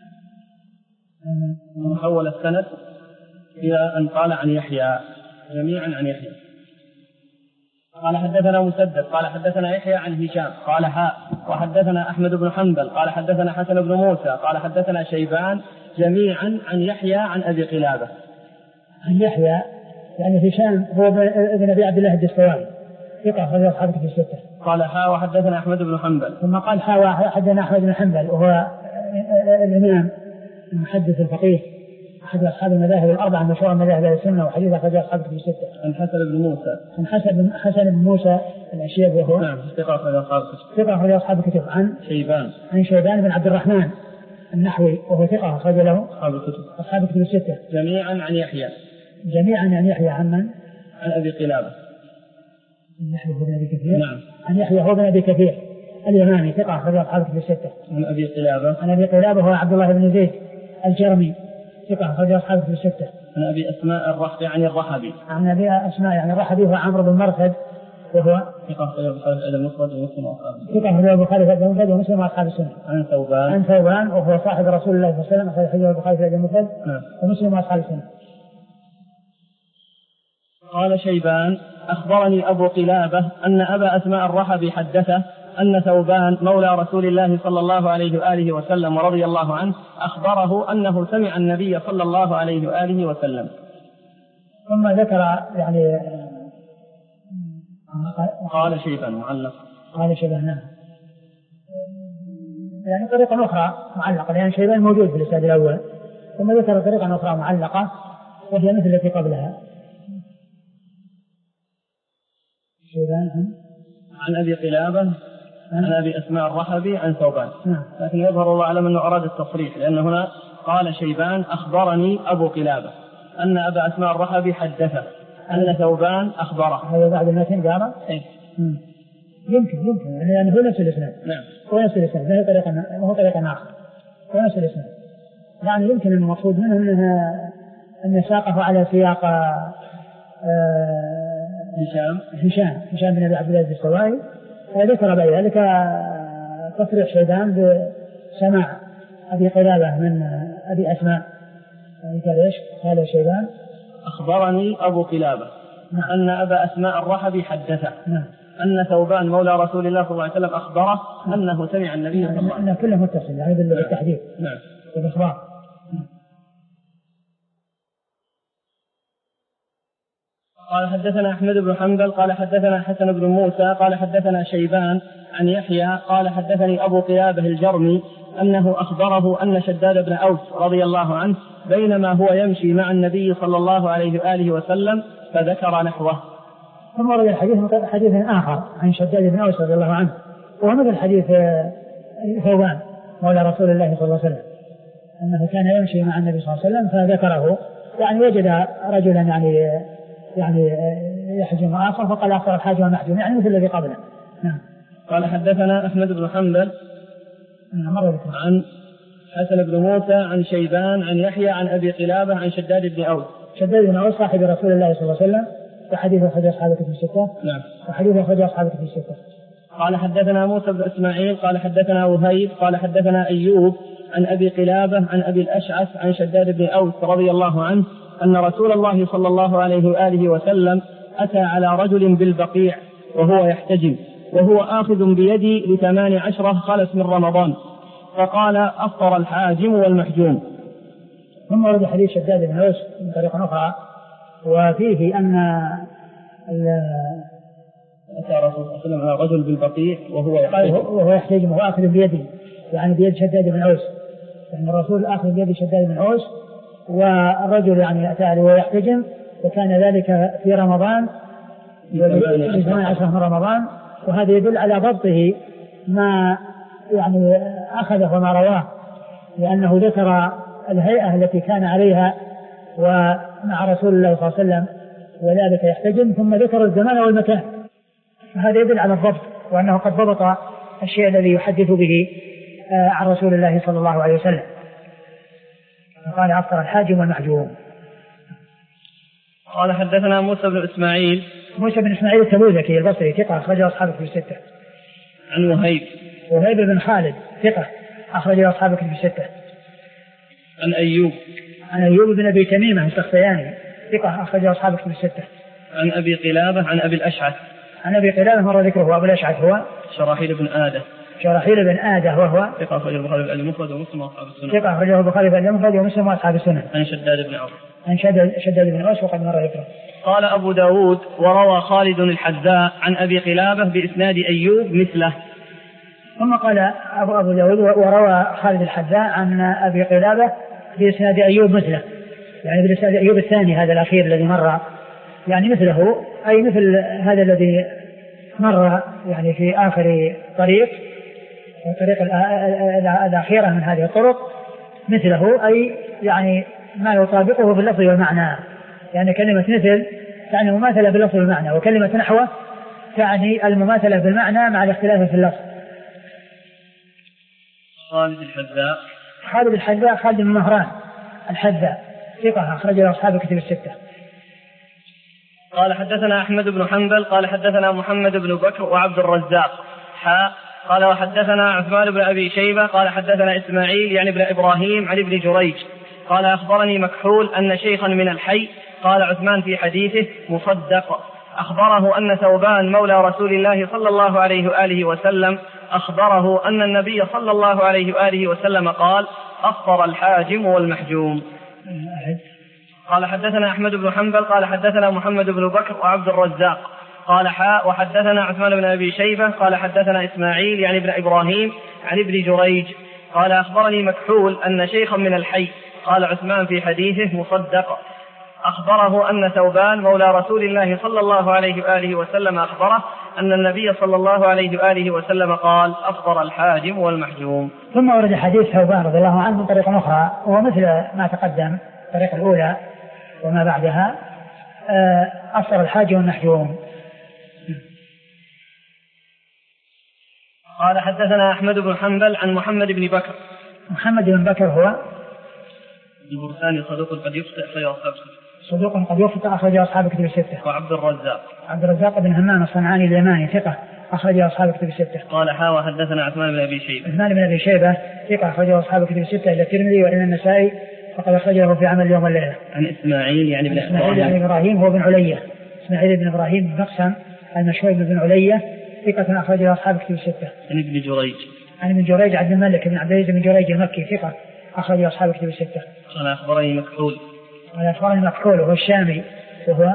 حول السند إلى أن قال عن يحيى جميعا عن يحيى. قال حدثنا مسدد قال حدثنا يحيى عن هشام قال ها وحدثنا أحمد بن حنبل قال حدثنا حسن بن موسى قال حدثنا شيبان جميعا عن يحيى عن أبي قلابة. عن يحيى يعني هشام هو ابن أبي عبد الله الدستوائي ثقة أخرج أصحاب الكتب الستة. قال ها وحدثنا أحمد بن حنبل ثم قال ها وحدثنا أحمد بن حنبل وهو الإمام المحدث الفقيه أحد أصحاب المذاهب الأربعة المشهورة من مذاهب السنة وحديث أخرج أصحاب الكتب الستة. عن حسن بن موسى عن حسن حسن بن موسى الأشيب وهو نعم ثقة أخرج أصحاب الكتب ثقة أخرج أصحاب الكتب. عن شيبان عن شيبان بن عبد الرحمن النحوي وهو ثقة أخرج له أصحاب الكتب أصحاب الكتب الستة جميعا عن يحيى جميعا عن يحيى عن من؟ عن أبي قلابة. يحيى بن أبي كثير. نعم. عن يحيى هو بن أبي كثير اليماني ثقة أخرج أصحاب الكتب الستة. عن أبي قلابة. عن أبي قلابة هو عبد الله بن زيد الجرمي ثقة أخرج أصحاب الكتب الستة. عن أبي أسماء الرحبي عن الرحبي. عن أبي أسماء يعني الرحبي هو عمرو بن مرثد وهو ثقة أخرج البخاري في المفرد ومسلم وأصحابه. ثقة أخرج البخاري في المفرد ومسلم وأصحاب السنة. عن ثوبان. عن ثوبان وهو صاحب رسول الله صلى الله عليه وسلم أخرج البخاري في المفرد ومسلم وأصحاب السنة. قال شيبان أخبرني أبو قلابة أن أبا أسماء الرحبي حدثه أن ثوبان مولى رسول الله صلى الله عليه وآله وسلم ورضي الله عنه أخبره أنه سمع النبي صلى الله عليه وآله وسلم. ثم ذكر يعني قال شيبان معلق. قال شيبان نعم يعني طريقة أخرى معلقة لأن شيبان موجود في الإسناد الأول ثم ذكر طريقة أخرى معلقة وهي مثل التي قبلها. شيبان عن أبي قلابة عن أبي أسماء الرحبي عن ثوبان. نعم. لكن يظهر الله أعلم أنه أراد التصريح لأن هنا قال شيبان أخبرني أبو قلابة أن أبا أسماء الرحبي حدثه أن ثوبان أخبره. هذا بعد المتن قال إيه؟ يمكن يمكن يعني هو نفس الإسناد. نعم. هو نفس الإسناد ما هو طريقة ما هو طريقة آخر هو نفس الإسناد يعني يمكن أن المقصود منه أنها أن ساقه على سياق آه هشام هشام هشام بن أبي عبد الله الدستوائي وذكر بعد ذلك تصريح شيبان بسماع أبي قلابة من أبي أسماء قال إيش؟ قال شيبان أخبرني أبو قلابة نعم. أن أبا أسماء الرحبي حدثه نعم. أن ثوبان مولى رسول الله صلى الله عليه وسلم أخبره نعم. أنه سمع النبي صلى الله عليه وسلم. كله متصل يعني بالتحديد. نعم. بالإخبار. قال حدثنا أحمد بن حنبل قال حدثنا حسن بن موسى قال حدثنا شيبان عن يحيى قال حدثني أبو قلابة الجرمي أنه أخبره أن شداد بن أوس رضي الله عنه بينما هو يمشي مع النبي صلى الله عليه وآله وسلم فذكر نحوه. ثم ورد الحديث حديث آخر عن شداد بن أوس رضي الله عنه وهو مثل حديث ثوبان مولى رسول الله صلى الله عليه وسلم أنه كان يمشي مع النبي صلى الله عليه وسلم فذكره يعني وجد رجلا يعني يعني يحجم آخر فقال أخر الحاج والمحجوم يعني مثل الذي قبله. نعم. قال حدثنا أحمد بن حنبل عن حسن بن موسى عن شيبان عن يحيى عن أبي قلابة عن شداد بن أوس. شداد بن أوس صاحب رسول الله صلى الله عليه وسلم وحديث أخرج أصحاب الكتب الستة. نعم. وحديث أخرج أصحاب الكتب الستة. قال حدثنا موسى بن إسماعيل قال حدثنا وهيب قال حدثنا أيوب عن أبي قلابة عن أبي الأشعث عن شداد بن أوس رضي الله عنه أن رسول الله صلى الله عليه وآله وسلم أتى على رجل بالبقيع وهو يحتجم وهو آخذ بيدي لثمان عشرة خلص من رمضان فقال أفطر الحاجم والمحجوم. ثم ورد حديث شداد بن أوس من طريقة أخرى وفيه أن أتى رسول الله صلى الله عليه وسلم على رجل بالبقيع وهو يحتجم وهو يحتجم وهو آخذ بيدي يعني بيد شداد بن أوس يعني الرسول آخذ بيد شداد بن أوس والرجل يعني أتى عليه ويحتجم وكان ذلك في رمضان في ثمان عشرة من رمضان وهذا يدل على ضبطه ما يعني أخذه وما رواه لأنه ذكر الهيئة التي كان عليها ومع رسول الله صلى الله عليه وسلم وذلك يحتجم ثم ذكر الزمان والمكان وهذا يدل على الضبط وأنه قد ضبط الشيء الذي يحدث به عن رسول الله صلى الله عليه وسلم. قال أفطر الحاجم والمحجوم. قال حدثنا موسى بن إسماعيل موسى بن إسماعيل التبوذكي البصري ثقة أخرجه أصحاب الكتب الستة. عن وهيب وهيب بن خالد ثقة أخرجه أصحاب الكتب الستة. عن أيوب عن أيوب بن أبي تميمة السختياني ثقة أخرجه أصحاب الكتب الستة. عن أبي قلابة عن أبي الأشعث عن أبي قلابة مر ذكره. وأبو الأشعث هو شراحيل بن آدة شراحيل بن آدة وهو ثقة أخرجه البخاري في المفرد ومسلم وأصحاب السنن. ثقة أخرجه البخاري في المفرد ومسلم وأصحاب السنن. عن شداد بن عوف عن شداد, شداد بن عوف وقد مر ذكره. قال أبو داود وروى خالد الحذاء عن أبي قلابة بإسناد أيوب مثله. ثم قال أبو, أبو داود وروى خالد الحذاء عن أبي قلابة بإسناد أيوب مثله، يعني بإسناد أيوب الثاني هذا الأخير الذي مر، يعني مثله أي مثل هذا الذي مر يعني في آخر طريق الطريق الأخيرة من هذه الطرق مثله، أي يعني ما يطابقه في اللفظ والمعنى. يعني كلمة مثل يعني مماثلة باللفظ والمعنى، وكلمة نحوه يعني المماثلة بالمعنى مع الاختلاف في اللفظ. خالد الحذاء خالد الحذاء خالد بن مهران الحذاء ثقة أخرجه أصحاب الكتب الستة. قال حدثنا أحمد بن حنبل قال حدثنا محمد بن بكر وعبد الرزاق حاء قال وحدثنا عثمان بن أبي شيبة قال حدثنا إسماعيل يعني ابن إبراهيم عن ابن جريج قال أخبرني مكحول أن شيخا من الحي قال عثمان في حديثه مصدق أخبره أن ثوبان مولى رسول الله صلى الله عليه وآله وسلم أخبره أن النبي صلى الله عليه وآله وسلم قال أفطر الحاجم والمحجوم. قال حدثنا أحمد بن حنبل قال حدثنا محمد بن بكر وعبد الرزاق قال حاء وحدثنا عثمان بن أبي شيبة قال حدثنا إسماعيل يعني ابن إبراهيم عن ابن جريج قال أخبرني مكحول أن شيخا من الحي قال عثمان في حديثه مصدق أخبره أن ثوبان مولى رسول الله صلى الله عليه وآله وسلم أخبره أن النبي صلى الله عليه وآله وسلم قال أفطر الحاجم والمحجوم. ثم ورد حديث ثوبان رضي الله عنه من طريق أخرى وهو مثل ما تقدم الطريق الأولى وما بعدها أفطر الحاجم والمحجوم. قال حدثنا أحمد بن حنبل عن محمد بن بكر. محمد بن بكر هو البرساني صدوق قد يخطئ أخرج أصحاب صدوق قد يخطئ أخرج أصحاب الكتب الستة. وعبد الرزاق عبد الرزاق بن همام الصنعاني اليماني ثقة أخرج أصحاب الكتب الستة. قال حاوى حدثنا عثمان بن أبي شيبة. عثمان بن أبي شيبة ثقة أخرج أصحاب الكتب الستة إلى الترمذي وإلى النسائي وقد أخرجه في عمل اليوم والليلة. عن إسماعيل يعني بن إسماعيل يعني إبراهيم هو بن علية إسماعيل بن إبراهيم بن مقسم المشهور بن علية ثقة أخرج أصحاب الكتب الستة. عن ابن جريج عن ابن جريج عبد الملك بن عبد العزيز بن جريج المكي ثقة أخرج أصحاب الكتب الستة. قال أخبرني مكحول قال أخبرني مكحول وهو الشامي وهو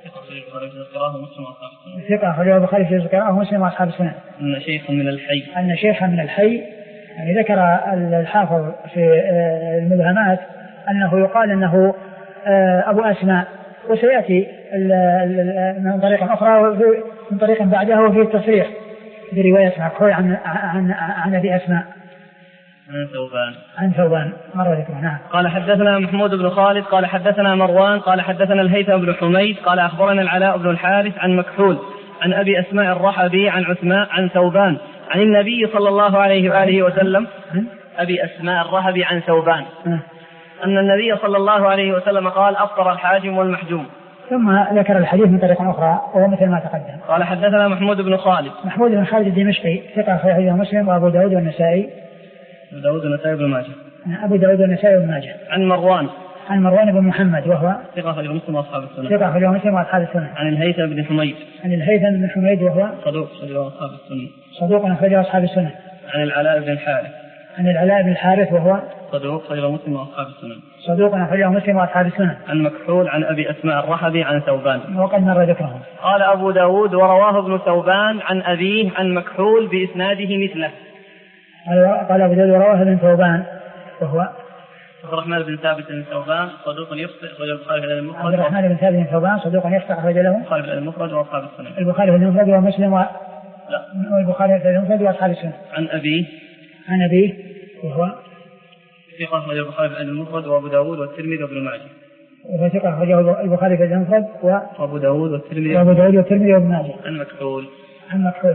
ثقة أخرجه البخاري في القراءة ومسلم وأصحاب السنن. أن شيخا من الحي أن شيخا من الحي يعني ذكر الحافظ في المبهمات أنه يقال أنه أبو أسماء وسيأتي من طريق أخرى من طريق بعدها وفيه التصريح برواية مكحول عن عن عن أبي أسماء عن ثوبان عن ثوبان مرة ذكره. نعم. قال حدثنا محمود بن خالد قال حدثنا مروان قال حدثنا الهيثم بن حميد قال أخبرنا العلاء بن الحارث عن مكحول عن أبي أسماء الرحبي عن عثمان عن ثوبان عن النبي صلى الله عليه وآله وسلم أبي أسماء الرحبي عن ثوبان أن النبي صلى الله عليه وسلم قال أفطر الحاجم والمحجوم. ثم ذكر الحديث من طريق أخرى وهو مثل ما تقدم. قال حدثنا محمود بن خالد محمود بن خالد الدمشقي ثقة أخرجه مسلم وأبو داود والنسائي أبو داود والنسائي بن ماجه أبو داود والنسائي بن ماجه. عن مروان عن مروان بن محمد وهو ثقة أخرجه مسلم وأصحاب السنن. ثقة أخرجه مسلم وأصحاب السنن. عن الهيثم بن حميد عن الهيثم بن حميد وهو صدوق أخرجه أصحاب السنن. صدوق أخرجه أصحاب السنن. عن العلاء بن الحارث عن العلاء بن الحارث وهو صدوق أخرجه مسلم وأصحاب السنن. صدوق أخرجه مسلم وأصحاب السنن. عن مكحول عن أبي أسماء الرحبي عن ثوبان وقد مر ذكرهم. قال أبو داود ورواه ابن ثوبان عن أبيه عن مكحول بإسناده مثله. قال أبو داود ورواه ابن ثوبان وهو عبد الرحمن بن ثابت بن ثوبان صدوق يخطئ أخرجه البخاري في المفرد. عبد الرحمن بن ثابت بن ثوبان صدوق يخطئ أخرج له البخاري في المفرد وأصحاب السنن. البخاري في المفرد ومسلم و... لا والبخاري في المفرد وأصحاب السنن. عن أبيه عن أبيه وهو ثقة أخرجه البخاري في المفرد وأبو داود والترمذي وابن ماجه. وهو ثقة أخرجه البخاري في المفرد و... وأبو داود والترمذي وأبو داود والترمذي وابن ماجه. عن مكحول عن مكحول.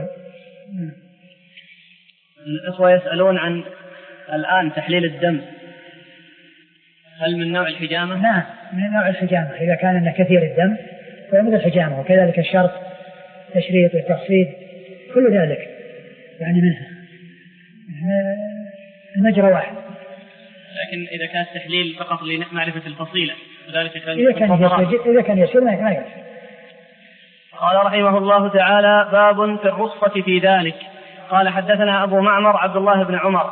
الأخوة يسألون عن الآن تحليل الدم، هل من نوع الحجامة؟ نعم من نوع الحجامة، إذا كان إنه كثير الدم فمثل الحجامة، وكذلك الشرط التشريط والتخصيب كل ذلك يعني منها المجرى واحد. لكن إذا كان التحليل فقط لمعرفة الفصيلة وذلك كان إذا كان يسير إذا كان يسير ما يكفي. قال رحمه الله تعالى: باب في الرخصة في ذلك. قال حدثنا أبو معمر عبد الله بن عمر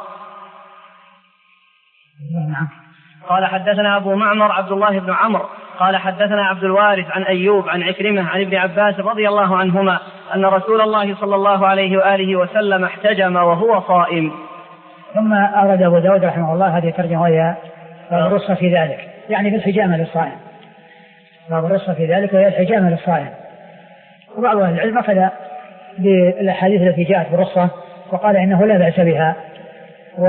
قال حدثنا أبو معمر عبد الله بن عمرو قال حدثنا عبد الوارث عن أيوب عن عكرمة عن ابن عباس رضي الله عنهما أن رسول الله صلى الله عليه وآله وسلم احتجم وهو صائم. ثم أورد أبو داود رحمه الله هذه الترجمة وهي باب الرخصة في ذلك، يعني في الحجامة للصائم، باب الرخصة في ذلك وهي الحجامة للصائم. وبعض أهل العلم أخذ بالأحاديث التي جاءت بالرخصة وقال إنه لا بأس بها و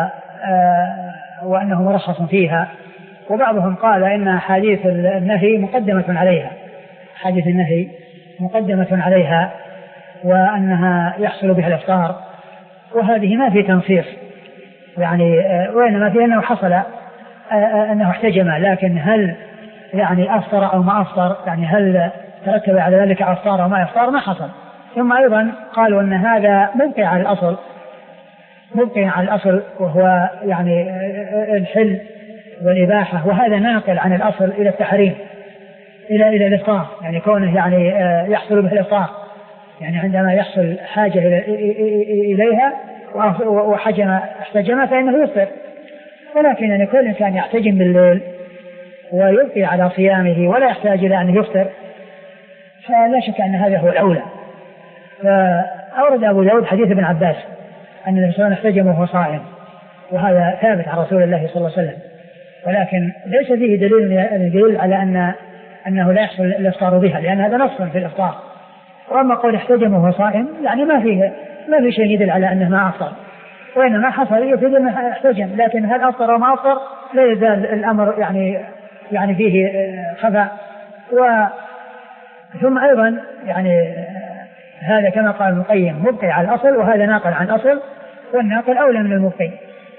وأنه مرخص فيها، وبعضهم قال إن أحاديث النهي مقدمة عليها، حديث النهي مقدمة عليها وأنها يحصل بها الإفطار، وهذه ما في تنصيص يعني، وإنما في أنه حصل أنه احتجم، لكن هل يعني أفطر أو ما أفطر، يعني هل ترتب على ذلك أفطار أو ما أفطار، ما حصل. ثم أيضا قالوا أن هذا مبقي على الأصل، مبقي على الأصل وهو يعني الحل والإباحة، وهذا ناقل عن الأصل إلى التحريم إلى إلى الإفطار، يعني كونه يعني يحصل به الإفطار، يعني عندما يحصل حاجة إليها وحجم احتجم فإنه يفطر. ولكن يعني كل إنسان يحتجم بالليل ويبقي على صيامه ولا يحتاج إلى أن يفطر، فلا شك أن هذا هو الأولى. فأورد أبو داود حديث ابن عباس أن النبي صلى الله عليه وسلم احتجم وهو صائم، وهذا ثابت عن رسول الله صلى الله عليه وسلم، ولكن ليس فيه دليل يدل على أن أنه لا يحصل الإفطار بها، لأن هذا نص في الإفطار. وأما قول احتجم وهو صائم يعني ما فيه ما في شيء يدل على أنه ما أفطر، وإنما حصل يفيد أنه احتجم، لكن هل أفطر وما أفطر لا يزال الأمر يعني يعني فيه خفاء. و ثم أيضا يعني هذا كما قال ابن القيم مبقي على الأصل، وهذا ناقل عن أصل، والناقل أولى من المبقي.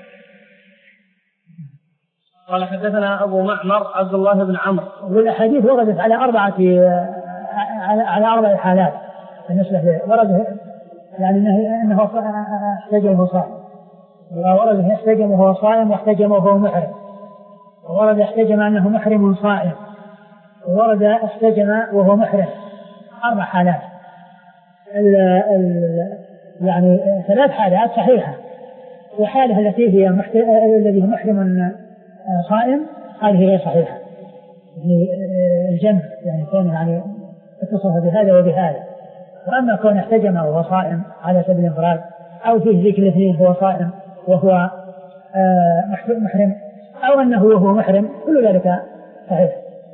قال حدثنا أبو معمر عبد الله بن عمرو. والأحاديث وردت على أربعة على أربع حالات بالنسبة له، ورد يعني أنه احتجم وهو صائم، وورد احتجم وهو صائم واحتجم وهو محرم، وورد احتجم أنه محرم صائم، وورد احتجم وهو محرم. أربع حالات، ال ال يعني ثلاث حالات صحيحة، وحالة التي هي الذي هو محرم صائم هذه غير صحيحة، يعني الجمع يعني كون يعني اتصف بهذا وبهذا. وأما كون احتجم وهو صائم على سبيل الانفراد، أو فيه ذكر الاثنين هو صائم وهو محرم، أو أنه وهو محرم، كل ذلك صحيح.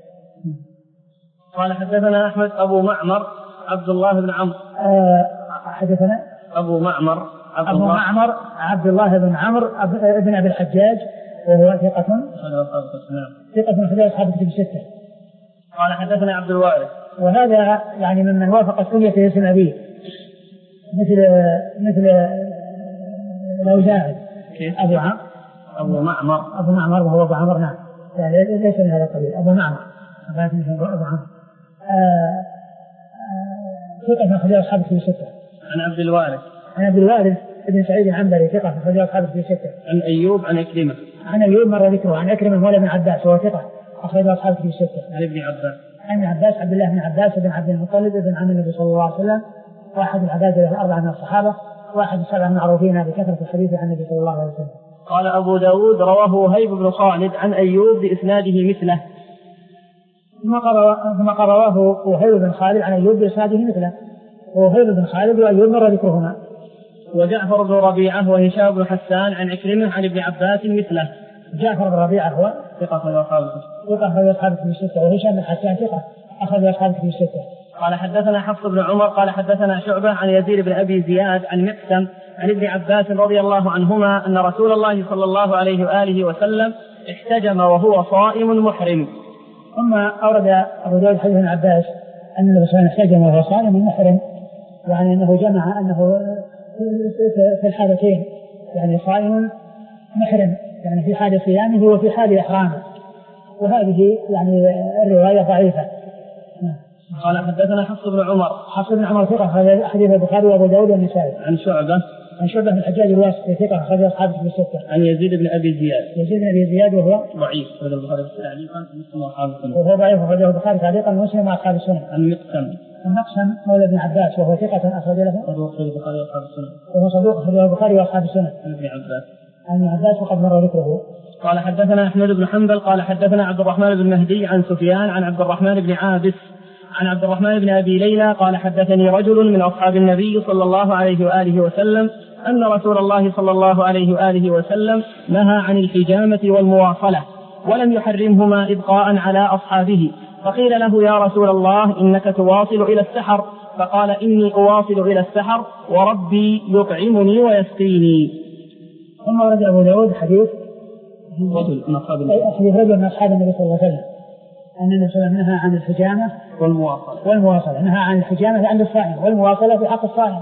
قال حدثنا أحمد أبو معمر عبد الله بن عمرو. حدثنا أبو معمر عبد أبو الله معمر عبد الله بن عمرو بن أبي الحجاج، وهو ثقة ثقة في أصحاب الكتب الستة. قال حدثنا عبد الوارث، وهذا يعني ممن وافق الكنية اسم أبيه، مثل مثل الأوزاعي. أبو عمرو أبو معمر أبو معمر وهو أبو عمرو، نعم ليس من هذا القبيل، أبو معمر أبو عمرو ثقة في أصحاب الكتب الستة. عن عبد الوارث عن عبد الوارث ابن سعيد العنبري ثقة في أصحاب الكتب الستة. عن أيوب عن عكرمة عن أيوب مر ذكره، عن عكرمة مولى بن عباس وهو ثقة أخرج أصحاب الكتب الستة. عن ابن عباس عن ابن عباس عبد الله بن عباس بن عبد المطلب بن عم النبي صلى الله عليه وسلم، واحد العبادة الأربعة من الصحابة، واحد السبعة المعروفين بكثرة الحديث عن النبي صلى الله عليه وسلم. قال أبو داود رواه وهيب بن خالد عن أيوب بإسناده مثله. ثم رواه وهيب بن خالد عن أيوب بإسناده مثله، وهيب بن خالد وأيوب مر ذكرهما. وجعفر بن ربيعة وهشام بن حسان عن عكرمة عن ابن عباس مثله. جعفر بن ربيعة هو ثقة في أصحاب ثقة في أصحاب الكتب الستة، وهشام بن حسان ثقة أخرج أصحاب الكتب الستة. قال حدثنا حفص بن عمر قال حدثنا شعبة عن يزيد بن أبي زياد عن مقسم عن ابن عباس رضي الله عنهما أن رسول الله صلى الله عليه وآله وسلم احتجم وهو صائم محرم. ثم أورد أبو داود حديث ابن عباس أن النبي صلى الله عليه وسلم احتجم وهو صائم محرم، يعني أنه جمع أنه في الحالتين يعني صائم محرم يعني في حال صيامه وفي حال إحرامه، وهذه يعني الرواية ضعيفة. قال حدثنا حفص بن عمر. حفص بن عمر ثقة هذا حديث البخاري وأبو داود والنسائي. عن شعبة. عن شعبة بن الحجاج الواسطي ثقة أخرج أصحابه في الستة. عن يزيد بن أبي زياد. يزيد بن أبي زياد وهو ضعيف أخرجه البخاري تعليقا ومسلم وأصحاب السنن. وهو ضعيف أخرجه البخاري تعليقا ومسلم وأصحاب السنن. عن مقسم. عن مقسم مولى ابن عباس وهو ثقة أخرج له. صدوق أخرجه البخاري وأصحاب السنن. وهو صدوق أخرجه البخاري وأصحاب السنن. عن ابن عباس. عن ابن عباس وقد مر ذكره. قال حدثنا أحمد بن حنبل قال حدثنا عبد الرحمن بن مهدي عن سفيان عن عبد الرحمن بن عابس عن عبد الرحمن بن أبي ليلى قال حدثني رجل من أصحاب النبي صلى الله عليه وآله وسلم أن رسول الله صلى الله عليه وآله وسلم نهى عن الحجامة والمواصلة ولم يحرمهما إبقاء على أصحابه، فقيل له يا رسول الله إنك تواصل إلى السحر، فقال إني أواصل إلى السحر وربي يطعمني ويسقيني. ثم ورد أبو داود حديث رجل من أصحاب النبي حديث رجل من أصحاب النبي صلى الله عليه وسلم أن النبي صلى الله عليه وسلم نهى عن الحجامة والمواصلة والمواصلة نهى عن الحجامة عند الصائم والمواصلة في حق الصائم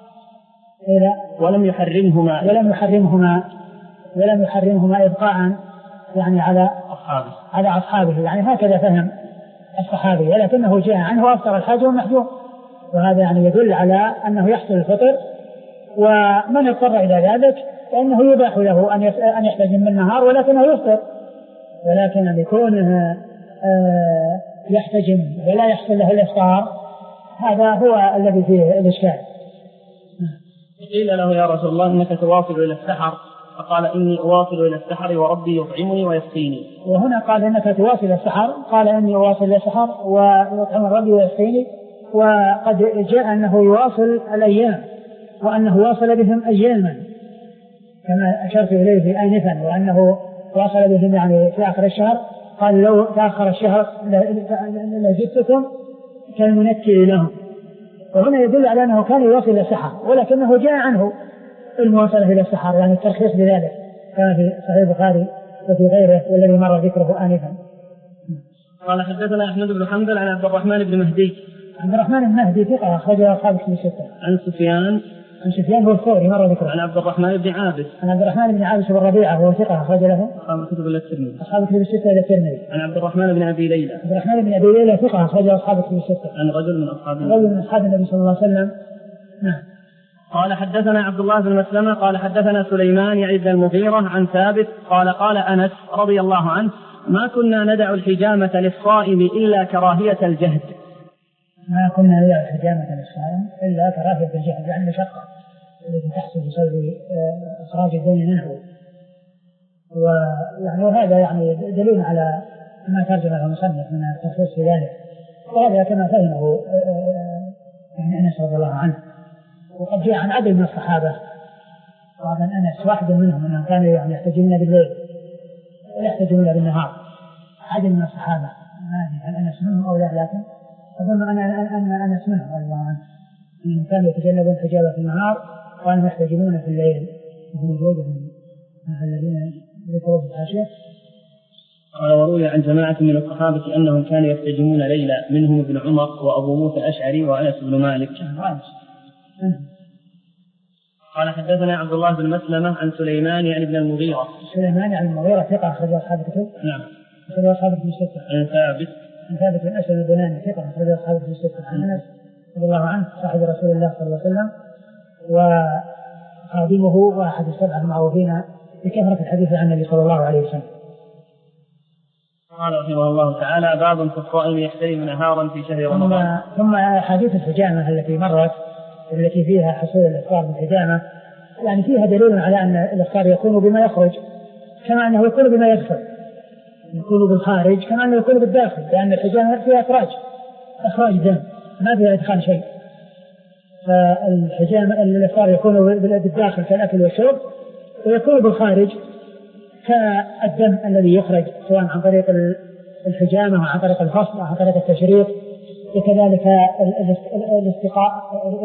ولم يحرمهما ولم يحرمهما ولم يحرمهما إبقاء يعني على أصحابه على أصحابه يعني هكذا فهم الصحابي، ولكنه جاء عنه وأفطر الحاج والمحجوم، وهذا يعني يدل على أنه يحصل الفطر، ومن اضطر إلى ذلك فإنه يباح له أن يحتجم بالنهار ولكنه يفطر، ولكن لكونه يحتجم ولا يحصل له الإفطار هذا هو الذي فيه الإشكال. قيل له يا رسول الله إنك تواصل إلى السحر، فقال إني أواصل إلى السحر وربي يطعمني ويسقيني. وهنا قال إنك تواصل إلى السحر، قال إني أواصل إلى السحر ويطعم ربي ويسقيني، وقد جاء أنه يواصل الأيام وأنه واصل بهم أياما كما أشرت إليه آنفا، وأنه واصل بهم يعني في آخر الشهر، قال لو تأخر الشهر لجدتكم كالمنكر لهم، وهنا يدل على أنه كان يواصل إلى السحر ولكنه جاء عنه المواصلة إلى السحر يعني الترخيص بذلك كما في صحيح البخاري وفي غيره والذي مر ذكره آنفا. قال حدثنا أحمد بن حنبل عن عبد الرحمن بن مهدي. عبد الرحمن بن مهدي ثقة أخرجه أصحاب الكتب الستة. عن سفيان عن سفيان هو الثوري مر ذكره. عن عبد الرحمن بن عابس. عن عبد الرحمن بن عابس بن ربيعة هو ثقة أخرج له أصحاب الكتب الترمذي. أصحاب الكتب الستة الترمذي. عن عبد الرحمن بن أبي ليلى. عبد الرحمن بن أبي ليلى ثقة أخرج أصحاب الكتب الستة. عن رجل من أصحاب النبي. رجل من أصحاب النبي صلى الله عليه وسلم. نعم. قال حدثنا عبد الله بن مسلمة قال حدثنا سليمان يعني بن المغيرة عن ثابت قال قال أنس رضي الله عنه ما كنا ندع الحجامة للصائم إلا كراهية الجهد. ما كنا ندع الحجامة للصائم إلا كراهية الجهد يعني مشقة التي تحصل بسبب إخراج الدم منه، ويعني وهذا يعني دليل على ما ترجمه المصنف من التخصيص في ذلك، وهذا كما فهمه يعني أنس رضي الله عنه. وقد جاء عن عدد من الصحابة وعن أنس واحد منهم أنهم كانوا يعني يحتجمون بالليل ولا يحتجمون بالنهار، عدد من الصحابة ما أدري هل أنس منهم أو لا، لكن أظن أن أن أنس منهم رضي الله عنه أنهم كانوا يتجنبون الحجابة في النهار وكانوا يحتجمون في الليل، وهم موجود من الذين ذكروا في الحاشية. قال وروي عن جماعة من الصحابة أنهم كانوا يحتجمون ليلا منهم ابن عمر وأبو موسى الأشعري وأنس بن مالك. قال حدثنا عبد الله بن مسلمة عن سليمان يعني بن المغيرة. سليمان يعني المغيرة ثقة أخرج أصحاب الكتب. نعم. أخرج أصحاب الكتب الستة. عن ثابت. عن ثابت بن أسلم البناني ثقة أخرج أصحاب الكتب الستة. عن أنس رضي الله عنه صاحب رسول الله صلى الله عليه وسلم وخادمه وأحد السبعة المعروفين بكثرة الحديث عن النبي صلى الله عليه وسلم. قال رحمه الله تعالى باب في الصائم يحترم نهارا في شهر رمضان. ثم حديث الحجامة التي مرت التي فيها حصول الإفطار بالحجامة يعني فيها دليل على أن الإفطار يكون بما يخرج كما أنه يكون بما يدخل، يكون بالخارج كما أنه يكون بالداخل، لأن الحجامة فيها إخراج إخراج دم ما فيها إدخال شيء. فالحجامة الإفطار يكون بالداخل كالأكل والشرب، ويكون بالخارج كالدم الذي يخرج سواء عن طريق الحجامة أو عن طريق الفصل أو عن طريق التشريط، وكذلك الاستقاء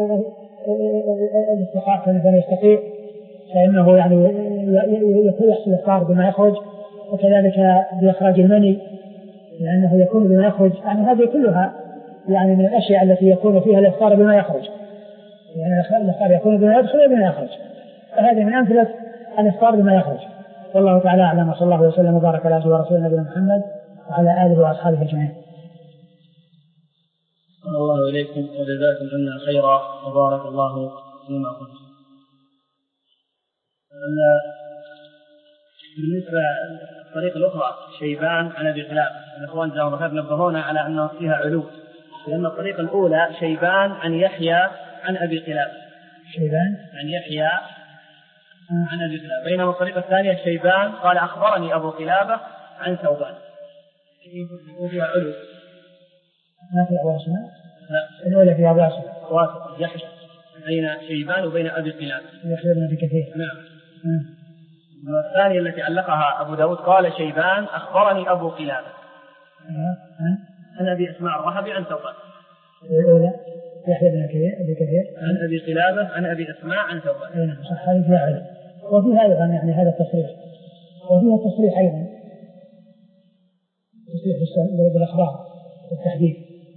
الاستقاء كما يستطيع فإنه يعني يحصل الإفطار بما يخرج، وكذلك بإخراج المني لأنه يكون بما يخرج، يعني هذه كلها يعني من الأشياء التي يكون فيها الإفطار بما يخرج. يعني الإفطار يكون بما يدخل وبما يخرج، فهذه من أمثلة الإفطار بما يخرج. والله تعالى أعلم، وصلى الله وسلم وبارك على عبده ورسوله نبينا محمد وعلى آله وأصحابه أجمعين. الله إليكم وجزاكم عنا خيرا وبارك الله فيما قلتم. بالنسبة للطريقة الأخرى شيبان عن أبي قلابة، الأخوان جاءوا رفض نبهونا على أنه فيها علو، لأن الطريقة الأولى شيبان عن يحيى عن أبي قلابة، شيبان عن يحيى عن أبي قلابة، بينما الطريقة الثانية شيبان قال أخبرني أبو قلابة عن ثوبان، وفيها علو. ما في واسطة؟ لا، الأولى فيها واسطة، واسطة يحيى بين شيبان وبين أبي قلابة، يحيى بن أبي كثير. نعم. والثانية التي علقها أبو داود قال شيبان أخبرني أبو قلابة عن أبي أسماء الرهبي عن ثوبان. الأولى يحيى بن أبي كثير عن أبي قلابة عن أبي أسماء عن ثوبان. نعم صح، هذه فيها علم. وفيها أيضا يعني هذا التصريح، وفيها تصريح أيضا، تصريح بالأخبار والتحديد.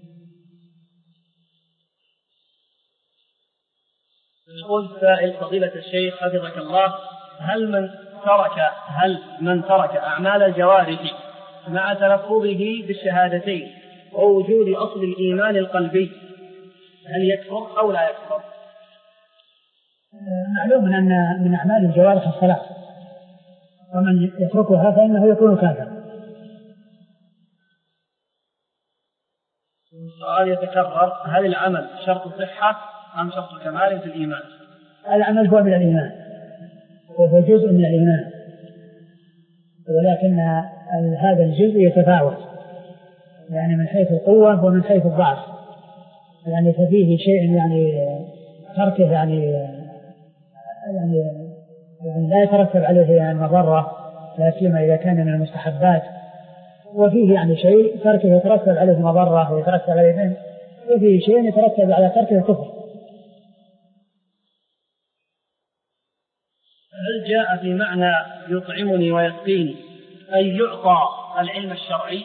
يقول سائل فضيلة الشيخ حفظك الله، هل من ترك هل من ترك أعمال الجوارح مع تلفظه بالشهادتين ووجود أصل الإيمان القلبي هل يكفر أو لا يكفر؟ معلوم أن من أعمال الجوارح الصلاة، ومن يتركها فإنه يكون كافرا. السؤال يتكرر، هل العمل شرط صحة أم شرط كمال في الإيمان؟ العمل هو من الإيمان وهو جزء من الإيمان، ولكن هذا الجزء يتفاوت، يعني من حيث القوة ومن حيث الضعف، يعني ففيه شيء يعني تركه يعني يعني, يعني لا يترتب عليه يعني مضرة، لا سيما إذا كان من المستحبات، وفيه يعني شيء تركه يترتب عليه مضرة ويترتب عليه ذنب، وفيه شيء يترتب على تركه كفر. هل جاء في معنى يطعمني ويسقيني أي يعطى العلم الشرعي؟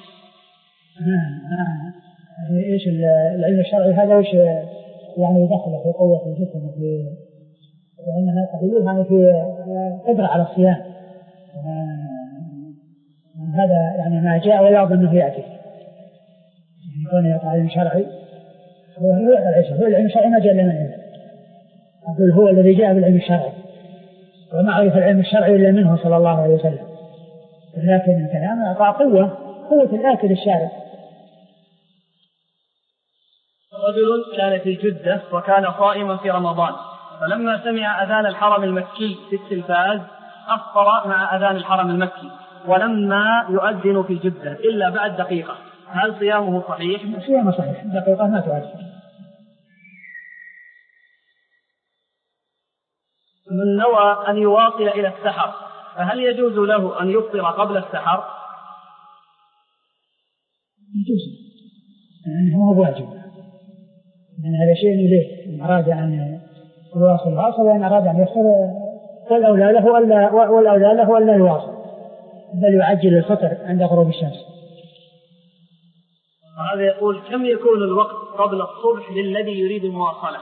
ايش العلم الشرعي هذا؟ ايش يعني يدخل في قوة الجسم، في وإنما تقولون يعني في قدرة على الصيام، هذا يعني ما جاء ولا أظن أنه يأتي، يكون يعطى علم شرعي هو هو العلم الشرعي ما جاء لنا منه، أقول هو الذي جاء بالعلم الشرعي، وما عرف العلم الشرعي إلا منه صلى الله عليه وسلم، لكن الكلام أعطى قوة قوة الآكل الشارع. رجل كان في جدة وكان صائما في رمضان، فلما سمع أذان الحرم المكي في التلفاز أفطر مع أذان الحرم المكي، ولما يؤذن في جدة إلا بعد دقيقة، هل صيامه صحيح؟ صيامه صحيح، دقيقة ما تؤثر. من نوى أن يواصل إلى السحر فهل يجوز له أن يفطر قبل السحر؟ يجوز، يعني هو واجب، يعني هذا شيء إليه، إن أراد أن يواصل واصل، وإن أراد أن يفطر والأولى له ولا والأولى له ولا يواصل، بل يعجل الفطر عند غروب الشمس. هذا يقول كم يكون الوقت قبل الصبح للذي يريد المواصلة؟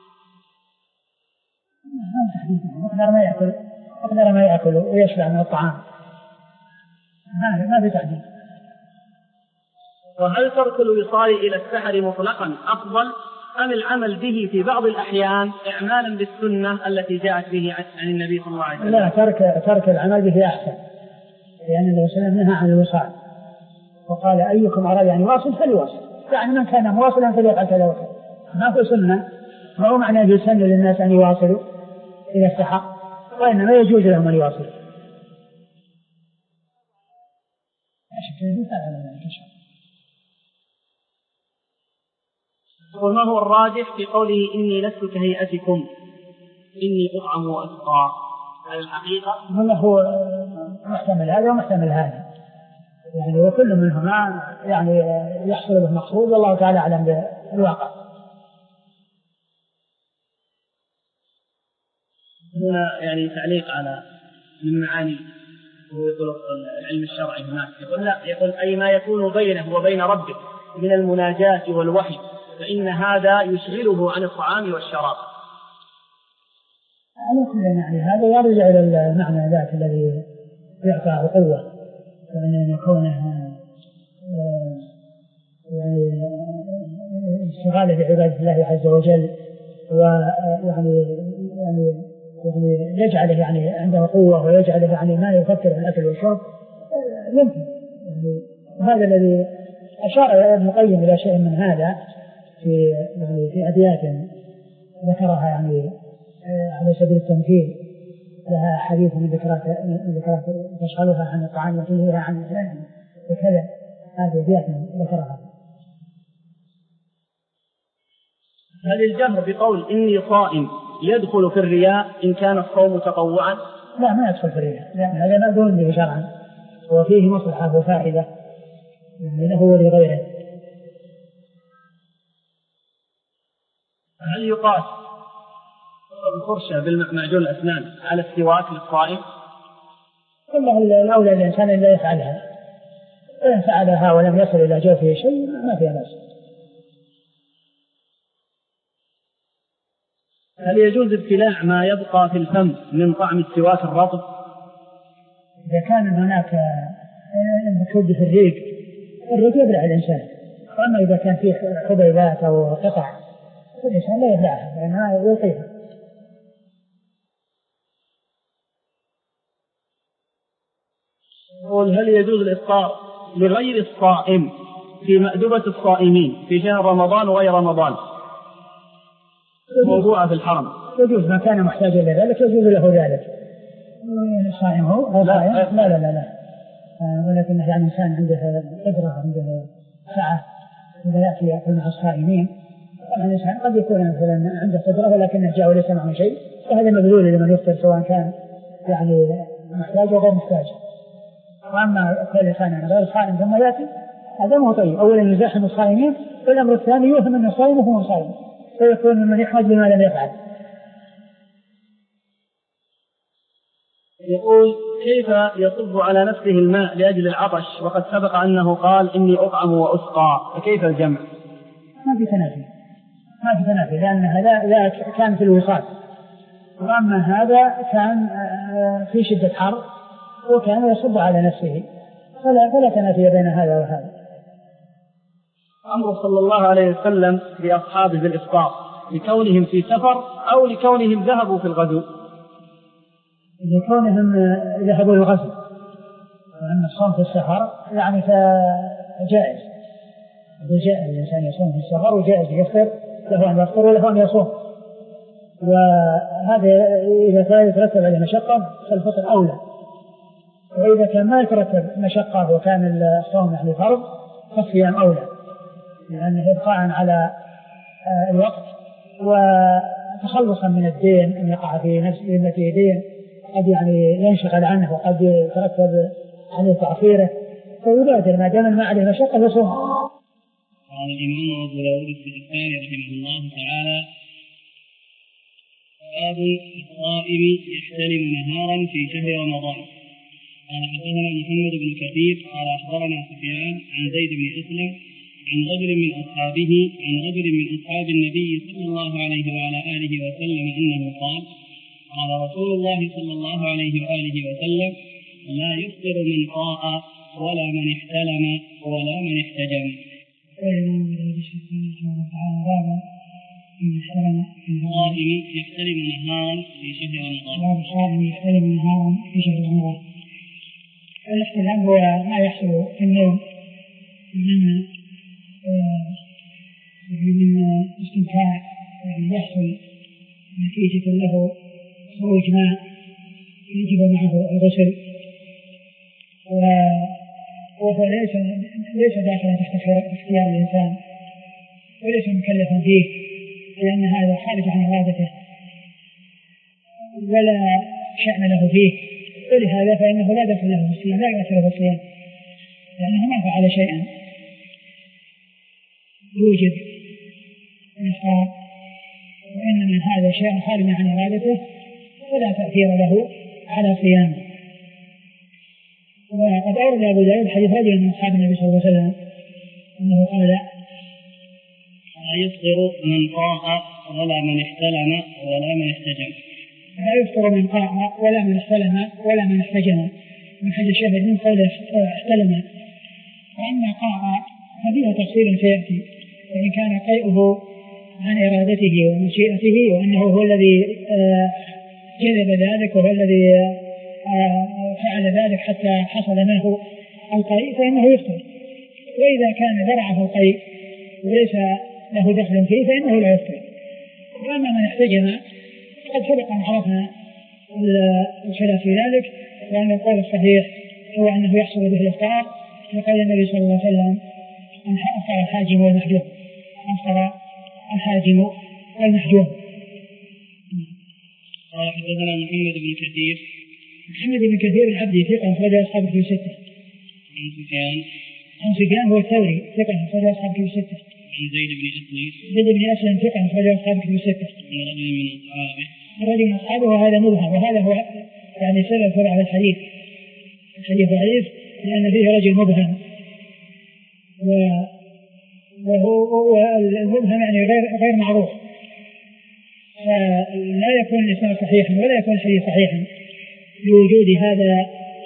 أقدر ما يأكل أقدر ما يأكل ويشبع من الطعام، ما ما بتحديد. وهل ترك الوصال إلى السحر مطلقا أفضل أم العمل به في بعض الأحيان إعمالا بالسنة التي جاءت به عن النبي صلى الله عليه وسلم؟ لا، ترك ترك العمل به أحسن، لأن النبي صلى الله عليه وسلم نهى عن الوصال، وقال أيكم أراد أن يواصل فليواصل، يعني من كان مواصلا فليفعل كذا وكذا، ما هو سنة، ما هو معنى يسن للناس أن يواصلوا إلى السحر، وإنما يجوز لهم أن يواصلوا. وما هو الراجح في قوله إني لست كهيئتكم إني أطعم وأسقى؟ على الحقيقة هو محتمل هذا ومحتمل هذا، يعني وكل منهما يعني يحصل به مقصود، والله تعالى أعلم بالواقع. هنا يعني تعليق على من معاني ويقول العلم الشرعي هناك، يقول لا، يقول أي ما يكون بينه وبين ربه من المناجاة والوحي، فإن هذا يشغله عن الطعام والشراب، على كل يعني هذا يرجع إلى المعنى ذاك الذي يعطى قوة، وأن يكونه يعني اشتغاله بعبادة الله عز وجل، ويعني يعني يعني يجعله يعني عنده قوة، ويجعله يعني ما يفكر في الأكل والشرب يمكن. يعني هذا الذي أشار ابن القيم إلى شيء من هذا في يعني في أبيات ذكرها يعني على سبيل التمثيل، لها حديث من ذكرات من ذكرات تشغلها عن الطعام وتلهيها عن الإسلام وكذا، هذه أبيات ذكرها. هل الجهر بقول إني صائم يدخل في الرياء إن كان الصوم تطوعا؟ لا، ما يدخل في الرياء، لأن هذا مأذون به شرعا وفيه مصلحة وفائدة له ولغيره. هل يقاس الفرشة بالمعجون الأسنان على السواك للصائم؟ والله الأولى الإنسان لا يفعلها، وإن فعلها ولم يصل إلى جوفه شيء ما فيها بأس. هل يجوز ابتلاع ما يبقى في الفم من طعم السواك الرطب؟ إذا كان هناك مكتوب في الريق، الريق يبلع الإنسان، وأما إذا كان فيه حبيبات أو قطع الإنسان لا يبلعها لأنها يلقيها. يقول هل يجوز الإفطار لغير الصائم في مأدبة الصائمين في شهر رمضان وغير رمضان موضوعة في الحرم؟ يجوز، ما كان محتاجا إلى ذلك يجوز له ذلك. الصائم هو لا لا لا لا, لا. ولكن يعني إنسان عنده قدرة عنده سعة إذا يأتي يأكل مع الصائمين، الإنسان قد يكون مثلا عنده قدرة ولكنه جاء وليس معه شيء، فهذا مبذول لمن يفطر سواء كان يعني محتاج أو غير محتاج. وأما كل إنسان غير صائم ثم يأتي هذا مو طيب، أولا يزاحم الصائمين، والأمر الثاني يوهم أنه صائم وهو صائم، فيكون من يحمد بما لم يفعل. يقول كيف يصب على نفسه الماء لأجل العطش وقد سبق أنه قال إني أطعم وأسقى، فكيف الجمع؟ ما في تنافي، ما في تنافي، لأن هذا لا كان في الوقاية، وأما هذا كان في شدة حر وكان يصب على نفسه، فلا, فلا تنافي بين هذا وهذا. أمر صلى الله عليه وسلم بأصحابه بالإفطار لكونهم في سفر أو لكونهم ذهبوا في الغزو؟ لكونهم ذهبوا الغزو، وأن الصوم في السفر يعني فجائز، جائز الإنسان يصوم في السفر وجائز يفطر، له أن يفطر وله أن يصوم، وهذا إذا كان يترتب عليه مشقة فالفطر أولى، وإذا كان ما يترتب مشقة وكان الصوم يعني فرض فالصيام أولى، لأنه إبقاء على الوقت وتخلصا من الدين أن يقع في نفس ذمته دين قد يعني ينشغل عنه وقد يترتب عليه تعصيره، فيبادر ما دام ما عليه مشقة يصوم. قال الإمام أبو داود السجستاني رحمه الله تعالى: باب الصائم يحتلم نهارا في شهر رمضان. قال حدثنا محمد بن كثير قال أخبرنا سفيان عن زيد بن أسلم عن رجل من أصحابه عن رجل من أصحاب النبي صلى الله عليه وعلى آله وسلم أنه قال: قال رسول الله صلى الله عليه وآله وسلم: لا يفطر من طاء ولا من احتلم ولا من احتجم. الصائم يحتلم نهارا في شهر رمضان. الصائم يحتلم نهارا في شهر رمضان. الاحتلام هو ما يحصل في النوم من من استمتاع، يعني يحصل نتيجة له خروج ماء يجب معه الغسل، وهو ليس ليس داخلا تحت اختيار الإنسان وليس مكلفا فيه، لأن هذا خارج عن إرادته ولا شأن له فيه، ولهذا فإنه لا دخل له في الصيام، لا يؤثر في الصيام، لأنه ما فعل شيئا يوجد الإفطار، وإنما هذا شيء خارج عن إرادته ولا تأثير له على صيامه. وقد أورد أبو داود حديث رجل من أصحاب النبي صلى الله عليه وسلم أنه قال: لا يفطر من طاء ولا من احتلم ولا من احتجم. لا يفطر من قاء ولا من احتلم ولا من احتجم من حد الشهر من قول احتلم. وأما قاء ففيها تفصيل سيأتي، فإن كان قيئه عن إرادته ومشيئته وأنه هو الذي جذب ذلك وهو الذي فعل ذلك حتى حصل منه القيء فإنه يفطر، وإذا كان ذرع في القيء وليس له دخل فيه فإنه لا يفطر. وأما من احتجم قد سبق أن عرفنا الخلاف في ذلك، وأن القول الصحيح هو أنه يحصل به الإفطار لقول النبي صلى الله عليه وسلم أفطر الحاجم والمحجوم، أفطر الحاجم والمحجوم. قال حدثنا محمد بن كثير محمد بن كثير العبدي ثقة أخرجه أصحابه في ستة. عن سفيان عن سفيان هو الثوري ثقة أخرجه أصحابه في ستة. عن زيد بن أسلم زيد بن أسلم ثقة أخرجه أصحابه في ستة. عن رجل من أصحابه رجل من أصحابه وهذا مبهم، وهذا هو يعني سبب في بعض الحديث الحديث ضعيف لأن فيه رجل مبهم، وهو المبهم يعني غير غير معروف، فلا يكون الإسناد صحيحا ولا يكون الحديث صحيحا لوجود هذا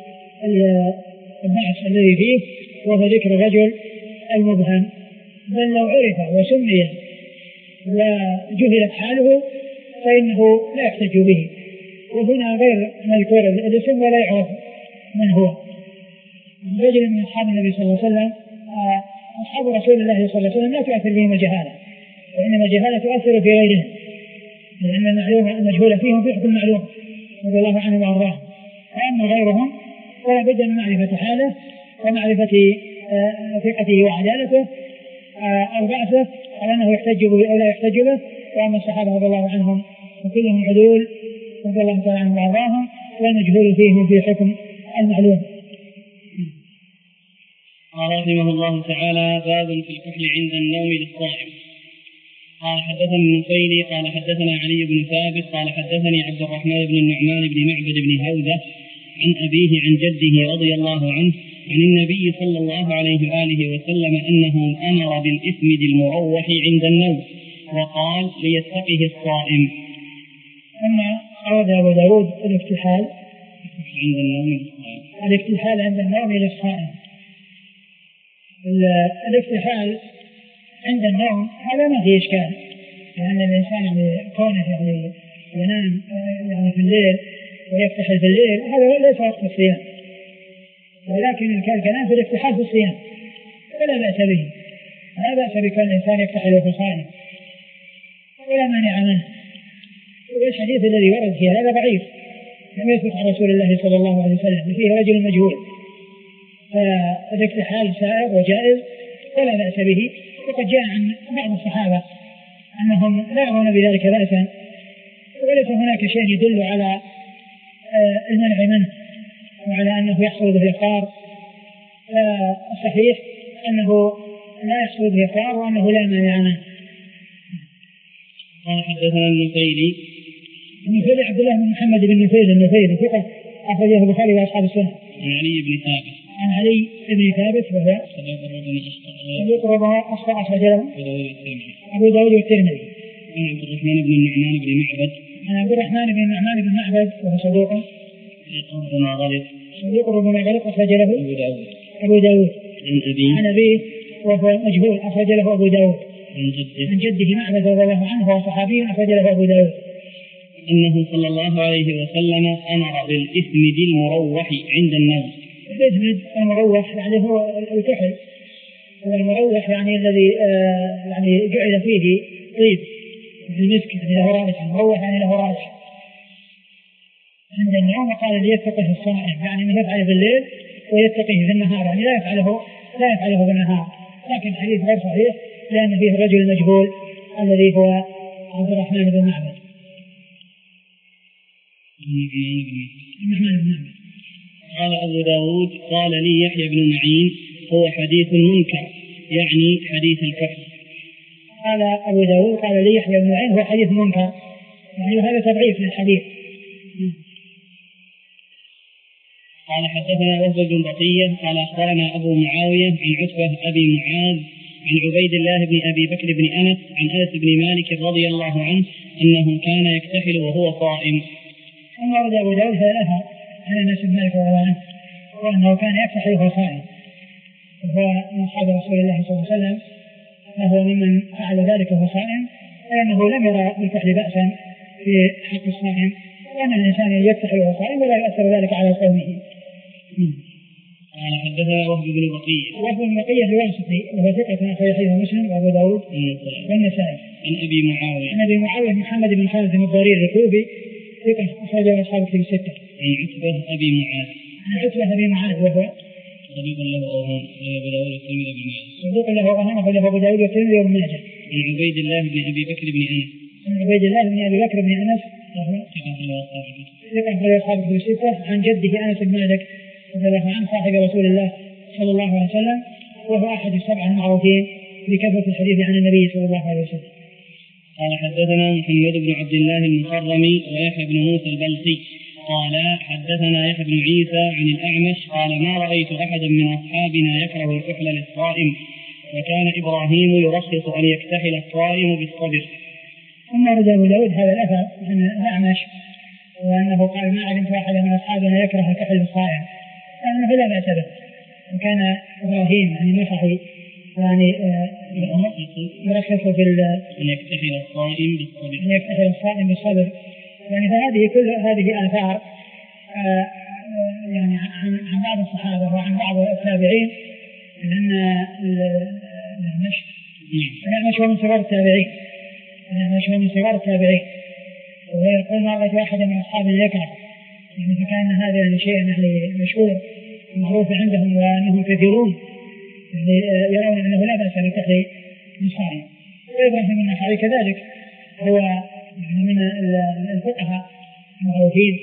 البحث الذي فيه وهو ذكر الرجل المبهم. بل لو عرف وسمي وجهلت حاله فإنه لا يحتج به، وهنا غير مذكور الاسم ولا يعرف من هو. رجل من أصحاب النبي صلى الله عليه وسلم أصحاب رسول الله صلى الله عليه وسلم لا تؤثر بهم الجهالة، وإنما الجهالة تؤثر في غيرهم، لأن المعلوم المجهول فيهم في حكم المعلوم رضي الله عنه وأرضاه. وأما غيرهم فلا بد من معرفة حاله ومعرفة ثقته وعدالته أو بعثه أو أنه يحتج به أو لا يحتج به. وأما الصحابة رضي الله عنهم وكلهم عدول رضي الله تعالى عنهم وأرضاهم، والمجهول فيهم في حكم المعلوم. قال رحمه الله تعالى: باب في الكحل عند النوم للصائم. قال حدثنا النفيلي قال حدثنا علي بن ثابت قال حدثني عبد الرحمن بن النعمان بن معبد بن هودة عن أبيه عن جده رضي الله عنه عن النبي صلى الله عليه وآله وسلم أنه أمر بالإسمد المروح عند النوم وقال ليتقه الصائم. أما أورد أبو داود الاكتحال عند النوم للصائم، الاكتحال عند النوم للصائم. الاكتحال عند النوم هذا ما فيه إشكال، لأن الإنسان يعني كونه يعني ينام يعني في الليل ويكتحل في الليل هذا ليس وقت الصيام، ولكن الكلام في الاكتحال في الصيام ولا بأس به، لا بأس بكون الإنسان يكتحل وهو صائم ولا مانع منه. والحديث الذي ورد فيه هذا ضعيف لم يثبت عن رسول الله صلى الله عليه وسلم، فيه رجل مجهول، فالاكتحال سائغ وجائز ولا بأس به. وقد جاء عن بعض الصحابة أنهم لا يرون بذلك بأسا، وليس هناك شيء يدل على المنع منه وعلى أنه يحصل به إفطار. الصحيح أنه لا يحصل به إفطار وأنه لا مانع منه. قال حدثنا النفيلي النفيلي عبد الله بن محمد بن نفيل النفيلي ثقة أخرجه البخاري وأصحاب السنة. عن علي بن ثابت عن علي بن ثابت وهو يقرب أخطأ أخرج له أبو داود والترمذي. عن عبد الرحمن بن النعمان بن معبد عن عبد الرحمن بن النعمان بن معبد وهو صدوق ربما غلط صدوق ربما غلط أخرج له أبو داود أبو داود عن أبيه عن أبيه وهو مجهول أخرج له أبو داود عن جده عن جده معبد رضي الله عنه وهو صحابي أخرج له أبو داود أنه صلى الله عليه وسلم أمر بالإسمد المروح عند النوم. الإسمد المروح يعني هو الكحل، والمروح يعني الذي آه يعني جعل فيه طيب المسك يعني له رائحة، المروح يعني له رائحة عند النوم. قال ليتقه الصائم يعني انه يفعله في الليل ويتقيه في النهار، يعني لا يفعله لا يفعله في النهار. لكن الحديث غير صحيح لأن فيه الرجل المجهول الذي هو عبد الرحمن بن معبد. قال أبو داود قال لي يحيى بن معين هو حديث منكر يعني حديث الكحل. قال أبو داود قال لي يحيى بن معين هو حديث منكر يعني هذا تضعيف للحديث. قال حدثنا وهب بن بقية قال أخبرنا أبو معاوية عن عتبة أبي معاذ عن عبيد الله بن أبي بكر بن أنس عن أنس بن مالك رضي الله عنه أنه كان يكتحل وهو صائم. ثم ورد أبو داود هذا الأثر عن أنس بن مالك رضي الله عنه وأنه كان يكتحل وهو صائم، وهو من أصحاب رسول الله صلى الله عليه وسلم، فهو ممن فعل ذلك وهو صائم، لأنه لم يرى بالكحل بأسا في حق الصائم، وأن الإنسان يكتحل وهو صائم ولا يؤثر ذلك على صومه. قال حدثنا وهب بن بقية. وهب بن بقية الواسطي وهو ثقة أخرج حديثه مسلم وأبو داود والنسائي. عن أبي معاوية. عن أبي معاوية محمد بن خالد بن الضرير الكوفي ثقة أخرجه أصحاب الكتب الستة. عن عتبة أبي معاذ. عن عتبة أبي معاذ وهو صدوق له أوهام أبو داود والترمذي بن ماجه. صدوق له أوهام أخرجه أبو داود والترمذي بن ماجه. عن عبيد الله بن أبي بكر بن أنس. عن عبيد الله بن أبي بكر بن أنس وهو ثقة أخرجه أصحاب الكتب الستة. عن جده أنس بن مالك رضي الله عنه صاحب رسول الله صلى الله عليه وسلم، وهو أحد السبعة المعروفين بكثرة الحديث عن النبي صلى الله عليه وسلم. قال حدثنا محمد بن عبد الله المخرمي ويحيى بن موسى البلخي قال حدثنا يحيى بن عيسى عن الأعمش قال ما رأيت أحدا من أصحابنا يكره الكحل للصائم، وكان إبراهيم يرخص أن يكتحل الصائم بالصبر. ثم ورد أبو داود هذا الأثر عن الأعمش وأنه قال ما علمت أحدا من أصحابنا يكره الكحل للصائم، لأنه لا بأس به. وكان إبراهيم يعني نصحي يعني يرخص في أن يكتحل الصائم بالصبر أن يكتحل الصائم بالصبر. يعني فهذه كل هذه آثار آه يعني عن, عن بعض الصحابة وعن بعض التابعين، لأن الأعمش الأعمش هو من صغار التابعين الأعمش هو من صغار التابعين ويقول ما رأيت أحدا من أصحابنا يكره، يعني فكان هذا يعني شيء يعني مشهور معروف عندهم وأنهم كثيرون يعني يرون أنه لا بأس بالكحل للصائم. وإبراهيم النخعي كذلك هو يعني من الفقهاء المعروفين.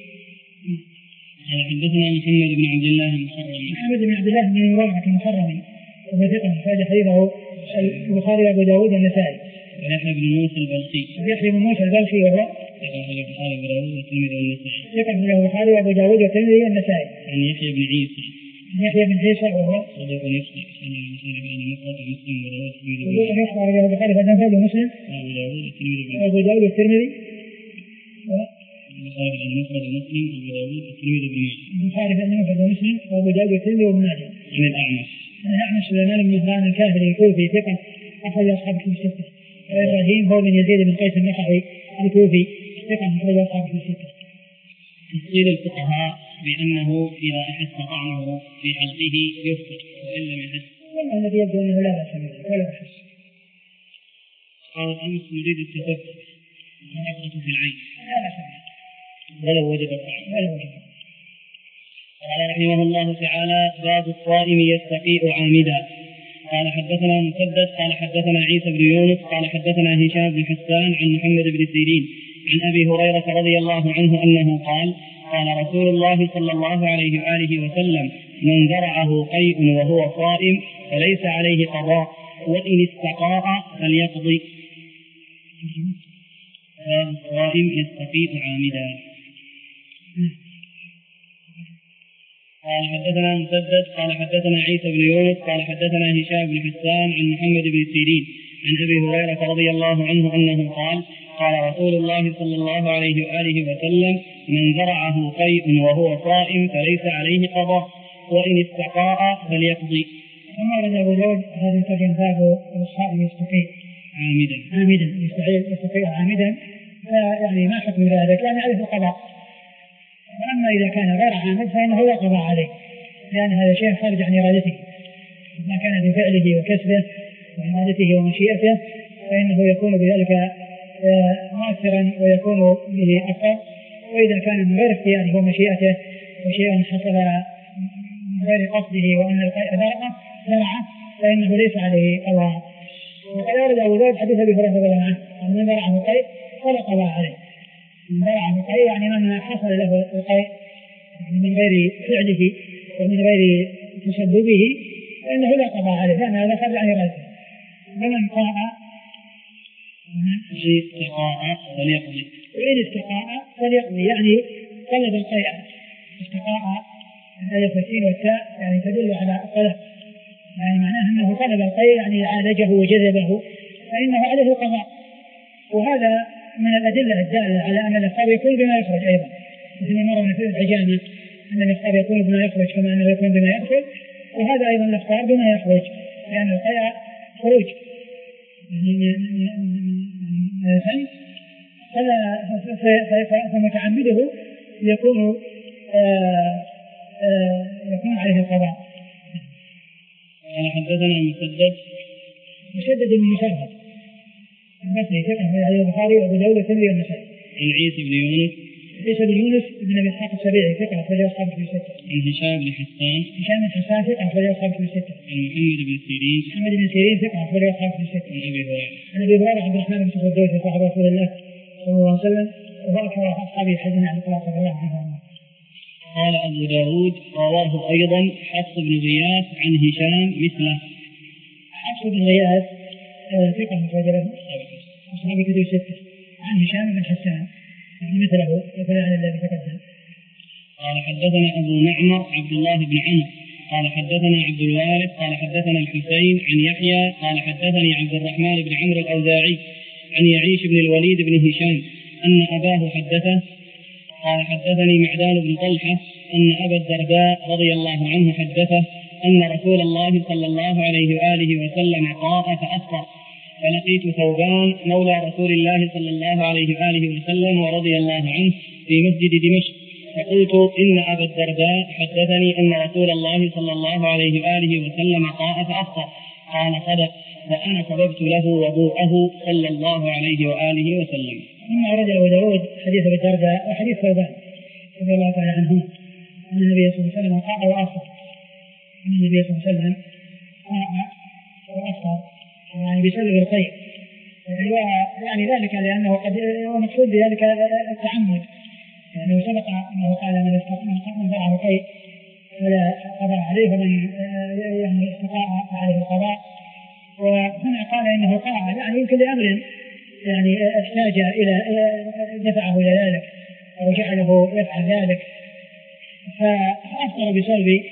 حدثنا محمد بن عبد الله المخرمي. محمد بن عبد الله بن مروحة المخرمي وهو ثقة أخرج حديثه البخاري وأبو داود والنسائي. ويحيى بن موسى البلخي. يحيى بن موسى البلخي وهو البخاري وأبو داود والترمذي والنسائي. ثقة أخرج البخاري وأبو داود والترمذي والنسائي. عن يحيى بن عيسى. يحيى بن عيسى وهو صدوق يخطئ أخرج البخاري في المفرد ومسلم وأبو داود والترمذي. صدوق يخطئ أخرج البخاري في المفرد ومسلم. وأبو داود والترمذي. وأبو داود والترمذي. البخاري في المفرد ومسلم وأبو داود والترمذي بن ماجه. البخاري في المفرد ومسلم وأبو داود والترمذي بن ماجه. عن الأعمش. عن الأعمش سليمان بن مهران الكاهلي الكوفي ثقة أخرج أصحاب الكتب الستة. وإبراهيم هو من يزيد بن قيس النخعي الكوفي ثقة أخرج أصحاب الكتب الستة. تفصيل الفقهاء بأنه إذا أحس طعمه في حلقه يفطر وإن لم يحس. والله الذي يبدو أنه لا بأس به ولا يحس. قال أمس نريد التثبت ونقرة في العين لا بأس به ولو وجد الطعم. ولا وجد. قال رحمه الله تعالى باب الصائم يستقيء عامدا. قال حدثنا مسدد قال حدثنا عيسى بن يونس قال حدثنا هشام بن حسان عن محمد بن سيرين عن أبي هريرة رضي الله عنه أنه قال قال رسول الله صلى الله عليه وآله وسلم من ذرعه قيء وهو صائم فليس عليه قضاء وإن استقاء فليقضي. باب الصائم يستقيء عامدا. قال حدثنا مسدد قال حدثنا عيسى بن يونس قال حدثنا هشام بن حسان عن محمد بن سيرين عن أبي هريرة رضي الله عنه أنه قال قال رسول الله صلى الله عليه وآله وسلم من ذرعه قيء وهو صائم فليس عليه قضاء وإن استقاء فليقضي. ثم ورد أبو داود هذا الترجمة باب الصائم يستقيء عامدا عامدا يستقيء عامدا، يعني ما حكم ذلك؟ يعني عليه القضاء. وأما إذا كان غير عامد فإنه لا قضاء عليه، لأن هذا شيء خارج عن إرادته. ما كان بفعله وكسبه وإرادته ومشيئته فإنه يكون بذلك مؤثرا ويكون به أثر. وإذا كان من غير اختياره ومشيئته وشيء حصل من غير قصده وأن القيء ذرعه ذرعه فإنه ليس عليه قضاء. وقد ورد أبو داود حديث أبي هريرة رضي الله عنه أن من ذرعه قيء فلا قضاء عليه. من ذرعه قيء يعني من حصل له القيء من غير فعله ومن غير تسببه فإنه لا قضاء عليه، لأن هذا خارج عن إرادته. ومن قاء وإن استقاء فليقضي وإن استقاء فليقضي يعني طلب القيء. استقاء الألف والسين والتاء يعني تدل على الطلب، يعني معناه أنه طلب القيء يعني عالجه وجذبه فإنه عليه القضاء. وهذا من الأدلة الدالة على أن الإفطار يكون بما يخرج أيضا، مثل ما مر في الحجامة أن الإفطار يكون بما يخرج كما أنه يكون بما يدخل، وهذا أيضا الإفطار بما يخرج، لأن القيء خروج فم، فمتعمده يكون آآ آآ يكون عليه القضاء. قال حدثنا مسدد مسدد بن مسرهد البصري ثقة في حديث البخاري وأبو داود والترمذي والنسائي. عن عيسى بن يونس عيسى بن يونس بن أبي إسحاق السبيعي ثقة أخرجه أصحابه في الستة. عن هشام بن حسان هشام بن حسان ثقة أخرجه أصحابه في الستة. عن محمد بن سيرين محمد بن سيرين ثقة أخرجه أصحابه في الستة. عن أبي هريرة عن أبي هريرة عبد الرحمن بن الدوسي صاحب رسول الله صلى الله عليه وسلم وهو أكثر أصحابه حزنا عن الصلاة صلى الله عليه وسلم. قال أبو داود رواه أيضا حفص بن غياث عن هشام مثله. حفص بن غياث ثقة أخرجه أصحابه كتب الستة عن هشام بن حسان مثله مثل عن الذي تقدم. قال حدثنا أبو معمر عبد الله بن عمرو قال حدثنا عبد الوارث قال حدثنا الحسين عن يحيى قال حدثني عبد الرحمن بن عمرو الأوزاعي عن يعيش بن الوليد بن هشام أن أباه حدثه قال حدثني معدان بن طلحة أن أبا الدرداء رضي الله عنه حدثه أن رسول الله صلى الله عليه وآله وسلم قاء فأفطر فلقيت ثوبان مولى رسول الله صلى الله عليه وآله وسلم ورضي الله عنه في مسجد دمشق فقلت إن أبا الدرداء حدثني أن رسول الله صلى الله عليه وآله وسلم قاء فأفطر قال صدق وأنا سببت له وضوءه صلى الله عليه وآله وسلم. ثم أورد أبو داود حديث أبي الدرداء وحديث ثوبان رضي الله تعالى عنه أن النبي صلى الله عليه وسلم قاء وأفطر أن النبي صلى الله عليه وسلم قاء وأفطر يعني بسبب القيء يعني ذلك لأنه قد ومقصود بذلك التعمد يعني سبق أنه قال من استطاع من ضاع القيء فلا قضاء عليه ومن يعني استطاع عليه القضاء. وهنا قال إنه قاع يعني يمكن لأمر يعني احتاج إلى دفعه إلى ذلك أو جعله يفعل ذلك فأفطر بسبب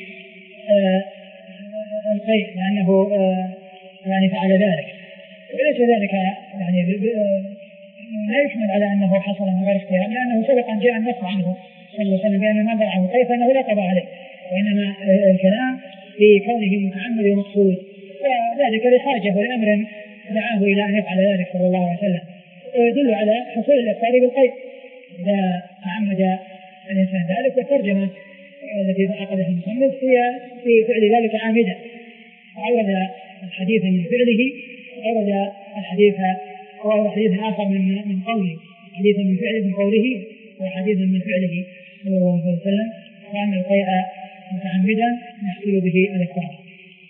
القيء لأنه يعني فعل ذلك وليس ذلك يعني لا يحمل على أنه حصل من غير اختيار لأنه سبق أن جاء النص عنه صلى الله عليه وسلم بأن من ضاع القيء فإنه لا قضاء عليه وإنما الكلام في كونه متعمد ومقصود وذلك لحاجة ولأمر دعاه إلى أن يفعل ذلك صلى الله عليه وسلم ويدل على حصول الإفطار بالقيء إذا تعمد الإنسان ذلك. والترجمة التي عقدها المصنف هي في فعل ذلك عامدا عود الحديث من فعله عود الحديث أو حديث آخر من من قوله حديث من فعله من قوله وحديث من فعله صلى الله عليه وسلم وأن القيء متعمدا يحصل به الإفطار.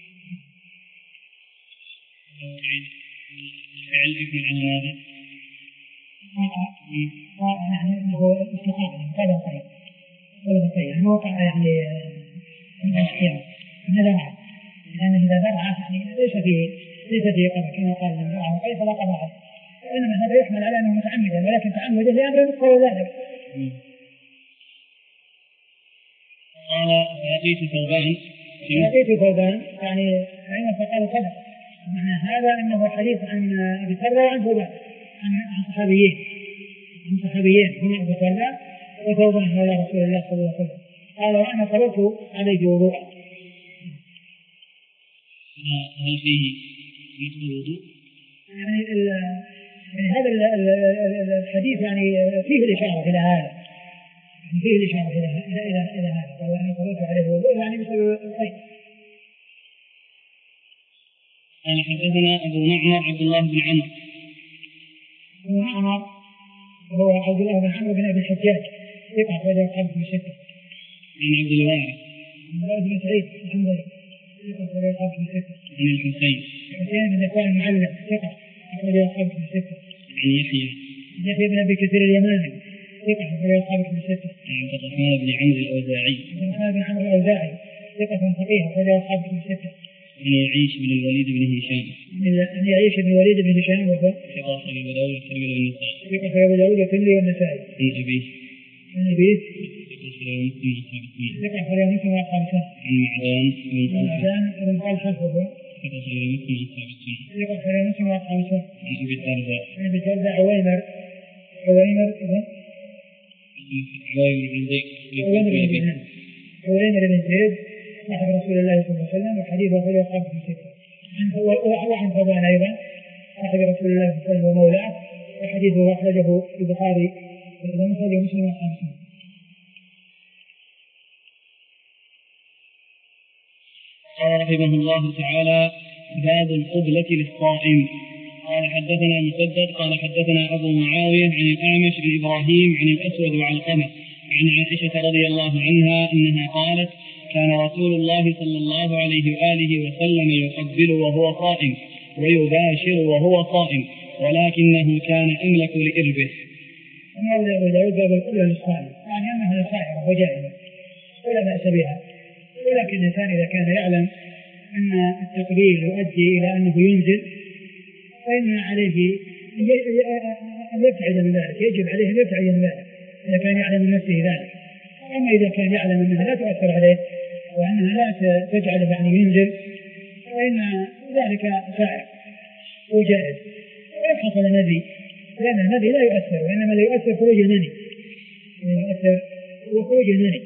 فعل اسم على هذا يعني هو استقامة هذا القيء هذا القيء يعني وقع يعني من الأحيان من ذرع لأن إذا ذرع يعني ليس فيه ليس فيه قضاء كما قال من ذرع القيء فلا قضاء عليه وإنما هذا يحمل على أنه متعمدا ولكن تعمده لأمر يذكر ذلك. قال لقيت ثوبان لقيت ثوبان يعني عين فقال صدق معنى هذا أنه حديث عن أبي الدرداء وعن ثوبان عن صحابيين عن صحابيين هم أبو الدرداء وثوبان مولى رسول الله صلى الله عليه وسلم قال وأنا قرأت عليه وضوءا. هل فيه نقض الوضوء؟ يعني, يعني هذا الحديث يعني فيه الإشارة إلى هذا فيه الإشارة إلى إلى إلى هذا قال وأنا قرأت عليه وضوءا يعني بسبب الخير. قال حدثنا أبو معمر عبد الله بن عمرو. أبو معمر هو عبد الله بن عمرو بن أبي الحجاج ثقة أخرجه أصحابه في الستة. عن عبد الوارث عن الوارث بن سعيد الحنظلي ثقة أخرجه أصحابه في الستة. عن الحسين الحسين بن ذكوان المعلم ثقة أخرجه أصحابه في الستة. عن يحيى يحيى بن أبي كثير اليماني ثقة أخرجه أصحابه في الستة. عن عبد الرحمن بن عمرو الأوزاعي عبد الرحمن بن عمرو الأوزاعي ثقة فقيه أخرجه أصحابه في الستة. أن يعيش بن الوليد بن هشام أن يعيش بن الوليد بن هشام وهو ثقة أخرجه أبو داود والترمذي والنسائي ثقة أخرجه أبو داود والترمذي والنسائي. عن أبيه عن أبيه ثقة أخرجه مسلم وأصحاب السنن ثقة أخرجه مسلم وأصحاب السنن. عن معدان بن عن معدان بن طلحة وهو ثقة أخرجه مسلم وأصحاب السنن. ثقة أخرجه مسلم وأصحاب السنن. عن أبي الدرداء عن أبي الدرداء عويمر عويمر بن عويمر بن زيد عويمر بن زيد صاحب رسول الله صلى الله عليه وسلم، وحديث أخرجه أصحاب في ستة. وعن ثوبان أيضا صاحب رسول الله صلى الله عليه وسلم ومولاه، وحديثه أخرجه البخاري ومسلم ومسلم وخمسين. قال رحمه الله تعالى: باب القبلة للصائم. قال حدثنا مسدد قال حدثنا أبو معاوية عن الأعمش بن إبراهيم عن الأسود وعلقمة عن عائشة رضي الله عنها أنها قالت: كان رسول الله صلى الله عليه وآله وسلم يقبل وهو صائم ويباشر وهو صائم، ولكنه كان أملك لإربه. أما أبو داود باب القبلة للصائم، يعني أنها لصائمة وجائزة ولا بأس بها، ولكن الإنسان إذا كان يعلم أن التقبيل يؤدي إلى أنه ينزل فإن عليه أن يبتعد من ذلك، يجب عليه أن يبتعد من ذلك إذا كان يعلم من نفسه ذلك. أما إذا كان يعلم أنها لا تؤثر عليه وأنها لا تجعله يعني ينزل فإن ذلك سائر وجائز. وإن حصل نذي، لأن النذي لا يؤثر، وإنما لا يؤثر خروج المني، يؤثر خروج المني.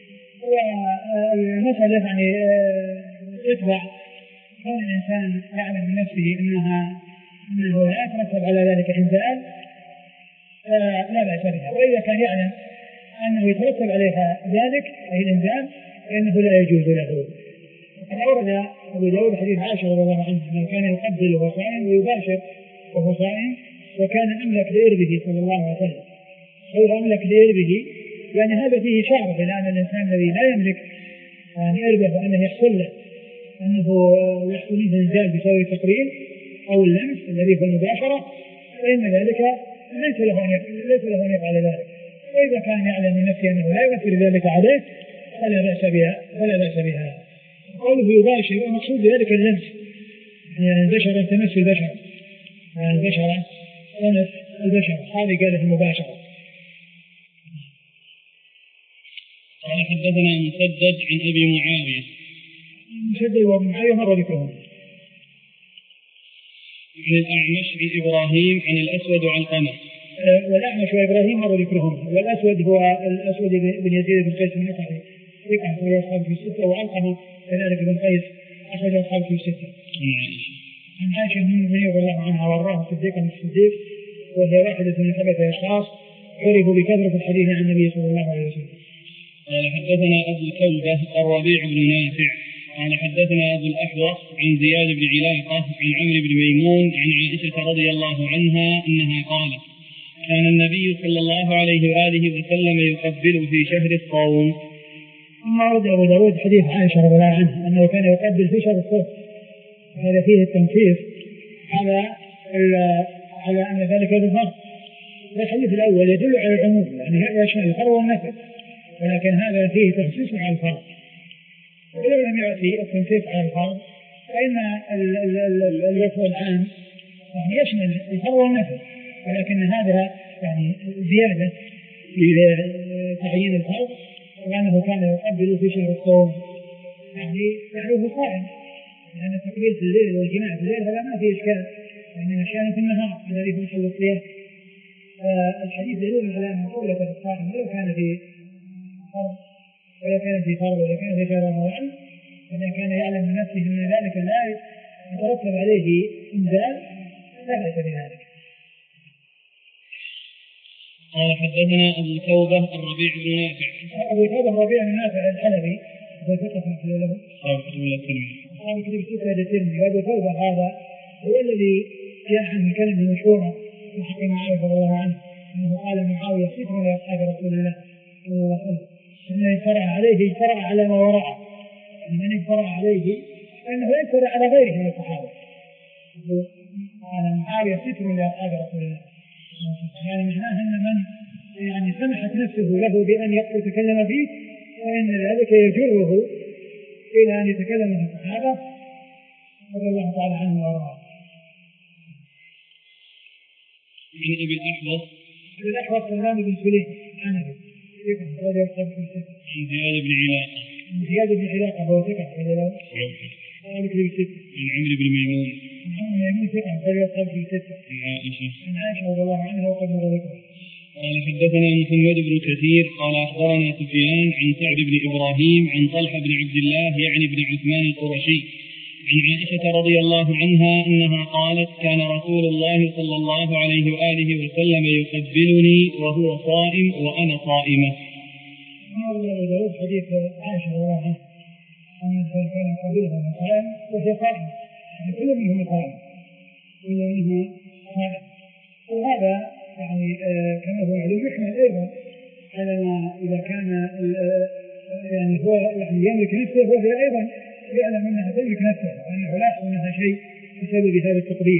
والمسألة يعني تتبع كون الإنسان يعلم من نفسه أنها أنه لا يترتب على ذلك إنزال لا بأس بها، وإذا كان يعلم أنه يترتب عليها ذلك أي الإنزال فإنه لا يجوز له. وقد أورد أبو داود حديث عائشة رضي الله عنها أنه كان يقبل وهو صائم ويباشر وهو صائم، وكان أملك لإربه صلى الله عليه وسلم. هو أملك لإربه يعني هذا فيه إشارة إلى أن الإنسان الذي لا يملك أن يربه وأنه يحصل له أنه يحصل منه إنزال بسبب التقريب أو اللمس الذي هو المباشرة، فإن ذلك ليس له أن يفعل ليس له أن يفعل ذلك. وإذا كان يعلم من نفسه أنه لا يؤثر ذلك عليه فلا بأس بها فلا بأس بها. قوله يباشر المقصود بذلك اللمس، يعني البشرة تمس البشرة، يعني البشرة تمس البشرة، هذه قالت المباشرة. قال حدثنا مسدد عن أبي معاوية. مسدد وأبو معاوية مر ذكرهم. عن الأعمش بن إبراهيم عن الأسود وعلقمة. أه والأعمش وإبراهيم مر ذكرهم. والأسود هو الأسود بن يزيد بن قيس بن نصر ذكر أخرج أصحابه في الستة، وعلقمة كذلك بن قيس أخرج أصحابه في الستة. عن عائشة أم المؤمنين رضي الله عنها وأرضاها صديقا من الصديق، وهي واحدة من ثلاثة أشخاص عرفوا بكثرة الحديث عن النبي صلى الله عليه وسلم. قال حدثنا أبو توبة الربيع بن نافع قال حدثنا أبو الأحوص عن زياد بن علاقة عن عمرو بن ميمون عن عائشة رضي الله عنها أنها قالت: كان النبي صلى الله عليه وآله وسلم يقبل في شهر الصوم. ثم ورد أبو داود حديث عائشة رضي الله عنها أنه كان يقبل في شهر الصوم، هذا فيه التنصيص على على أن ذلك بالفرض. الحديث الأول يدل على العموم، يعني يشمل الفرض والنفل، ولكن هذا فيه تخصيص على الفرض. ولو لم يأتي التنصيص على الفرض فإن الوصف العام يعني يشمل الفرض والنفل، ولكن هذا يعني زيادة لتعيين الفرض، وأنه كان يقبل في شهر الصوم يعني يعرفه صائم، لأن التقبيل في الليل والجماع في الليل هذا ما فيه إشكال، وإنما الشأن في النهار الذي في محل الصيام. الحديث دليل على أن قولة الصائم ولو كان في فرض ولا كان في فرض ولا كان في شهر رمضان، إذا كان يعلم من نفسه أن ذلك لا يترتب عليه إنزال لا بأس بذلك. قال حدثنا أبو توبة الربيع بن نافع. أبو توبة الربيع بن نافع الحلبي هو ثقة مثل له. قال كتب ستة الترمذي. وأبو توبة هذا هو الذي جاء عنه كلمة مشهورة في حق معاوية رضي الله عنه أنه قال معاوية ستر لأصحاب رسول الله صلى الله عليه وسلم، أنه يجترأ عليه يجترأ على ما وراءه، من يجترأ عليه أنه يجترأ على غيره من الصحابة. قال معاوية ستر لأصحاب رسول الله، يعني معناه أن من يعني سمحت نفسه له بأن يتكلم فيه فإن ذلك يجره إلى أن يتكلم في الصحابة رضي الله تعالى عنه وارضاه. عن أبي الأحوص أبي الأحوص سلمان بن سليم عنه ثقة رضي الله عنه. عن زياد بن علاقة. عن زياد بن علاقة هو ثقة رضي الله عنه. عن عمرو بن ميمون. عن عمرو بن ميمون ثقة رضي الله عنه. عن عائشة. عن عائشة رضي الله عنها وقد مر ذكره. قال حدثنا محمد بن كثير قال أخبرنا سفيان عن سعد بن إبراهيم عن طلحة بن عبد الله يعني بن عثمان القرشي عن عائشة رضي الله عنها أنها قالت كان رسول الله صلى الله عليه وآله وسلم يقبلني وهو صائم وأنا صائمة. هذا حديث عائشة رضي الله عنها أن كان يقبلها وهو صائم وهي صائمة، كل منهم صائم كل منهم صائم. وهذا يعني كما هو معلوم يحمل أيضا على ما إذا كان يعني هو يعني يملك نفسه وهي أيضا يعلم أنها تملك نفسه وأنه لا يحصل منها شيء بسبب هذا التقدير.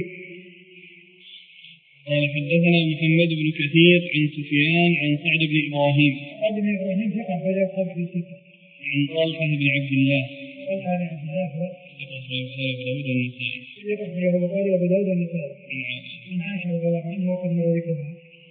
قال حدثنا محمد بن كثير عن سفيان عن سعد بن إبراهيم سعد بن إبراهيم ثقة أخرجه أصحاب في الستة. عن طلحة بن عبد الله طلحة بن عبد الله ثقة أخرجه أبو داود والنسائي ثقة أخرجه البخاري وأبو داود والنسائي عن عائشة رضي الله عنها وقد مر ذكرها.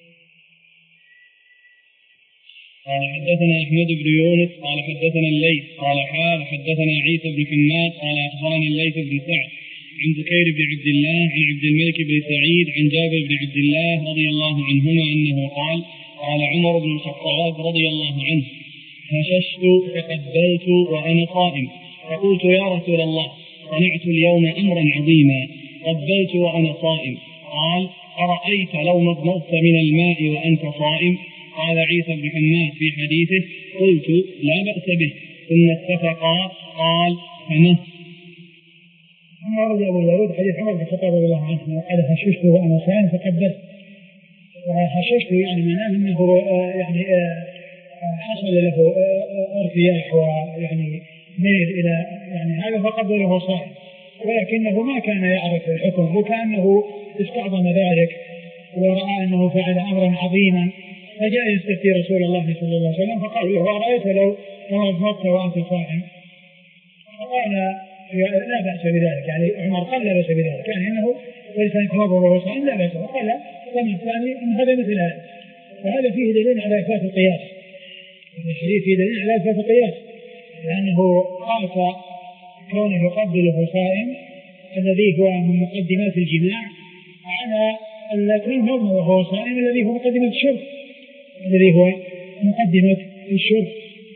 قال حدثنا أحمد بن يونس قال حدثنا الليث قال حال حدثنا عيسى بن حماد قال أخبرني الليث بن سعد عن بكير بن عبد الله عن عبد الملك بن سعيد عن جابر بن عبد الله رضي الله عنهما أنه قال قال عمر بن الخطاب رضي الله عنه هششت فقبلت وأنا قائم فقلت يا رسول الله صنعت اليوم أمرا عظيما قبلت وأنا صائم. قال أرأيت لو مضمضت من الماء وأنت صائم؟ قال عيسى بن حماد في حديثه قلت لا بأس به ثم اتفقا. قال فما ثم ورد أبو داود حديث عمر بن الخطاب رضي الله عنه قال هششت وأنا صائم فقبلت. وهششت يعني معناه أنه يعني حصل له ارتياح ويعني ميل إلى يعني هذا فقبله صائم، ولكنه ما كان يعرف الحكم وكأنه استعظم ذلك ورأى أنه فعل أمرا عظيما فجاء يستفتي رسول الله صلى الله عليه وسلم فقال له أرأيت لو توضأت وأنت صائم؟ فقال لا بأس بذلك، يعني عمر قال لا بأس بذلك، يعني أنه الإنسان يتوضأ وهو صائم لا بأس. فقال كما الثاني أن هذا مثل هذا، وهذا فيه دليل على إثبات القياس. الحديث فيه دليل على إثبات القياس لأنه قاس كونه يقبل وهو صائم الذي هو من مقدمات الجماع على المضمضة وهو صائم الذي هو مقدمة الشرب الذي هو مقدمة الشرب.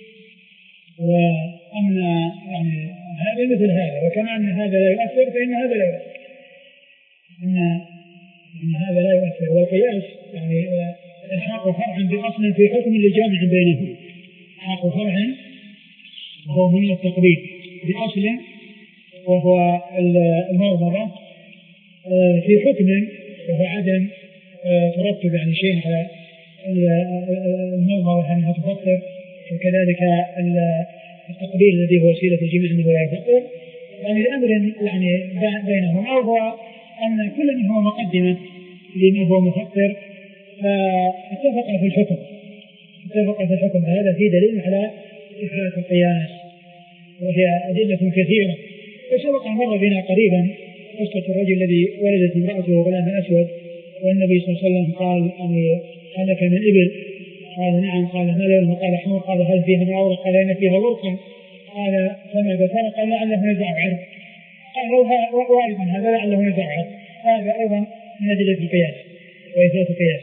وأن يعني هذا مثل هذا، وكما أن هذا لا يؤثر فإن هذا لا يؤثر، إن, إن هذا لا يؤثر. والقياس يعني الحاق فرعا بأصل في حكم لجامع بينهم، حاق فرعا وهو من التقليد بأصل وهو المضمضة في حكم وهو عدم ترتب يعني شيء على المضمضة أنها تفطر، وكذلك التقبيل الذي هو وسيلة الجماع أنه لا يفطر، يعني الأمر يعني بينهم أو هو أن كل من هو مقدمة لمن هو مفطر فاتفق في الحكم اتفق في الحكم. فهذا فيه دليل على إثبات القياس وهي أدلة كثيرة. وسبق أن مر بنا قريبا قصة الرجل الذي ولدت امرأته غلاما أسود والنبي صلى الله عليه وسلم قال أني هلك من إبل؟ قال نعم. قال ما لونه؟ قال حمر. قال هل فيها من عورة؟ قال إن فيها ورقا. قال فما ذكر؟ قال لعله نزع عرض. قال وأيضا هذا لعله نزع عرض. هذا أيضا من أدلة القياس وإثبات القياس.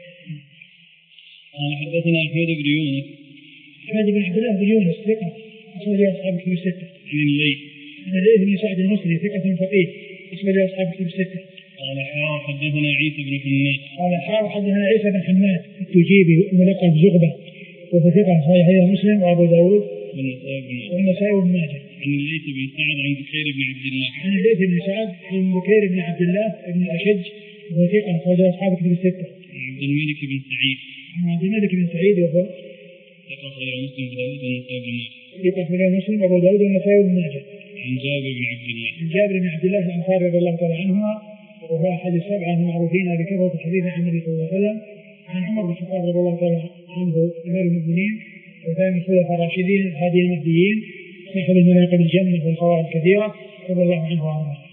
قال حدثنا أحمد بن يونس أحمد بن عبد الله بن يونس ثقة أخرج أصحاب الكتب الستة. عن الليث عن الليث بن سعد المصري ثقة فقيه أخرج أصحاب الكتب الستة. قال حاء حدثنا عيسى بن حماد قال حاء حدثنا عيسى بن حماد التجيبي ملقب زغبة وهو ثقة صحيح مسلم وأبو داود والنسائي وابن ماجه. عن الليث بن سعد عن بكير بن عبد الله عن الليث بن سعد عن بكير بن عبد الله بن الأشج وهو ثقة أخرج أصحاب الكتب الستة. عن عبد الملك بن سعيد عن عبد الملك بن سعيد وهو ثقة غير مسلم وأبو داود والنسائي وابن ماجه. ثقة غير مسلم وأبو داود والنسائي وابن ماجه. عن جابر بن عبد الله عن جابر بن عبد الله الأنصاري رضي الله تعالى عنهما وهو أحد السبعة المعروفين بكثرة الحديث عن النبي صلى الله عليه وسلم. عن عمر بن الخطاب رضي الله تعالى عنه أمير المؤمنين وثاني الخلفاء الراشدين الهادي المهديين صاحب المناقب الجنة والفوائد الكثيرة رضي الله عنه وعنه.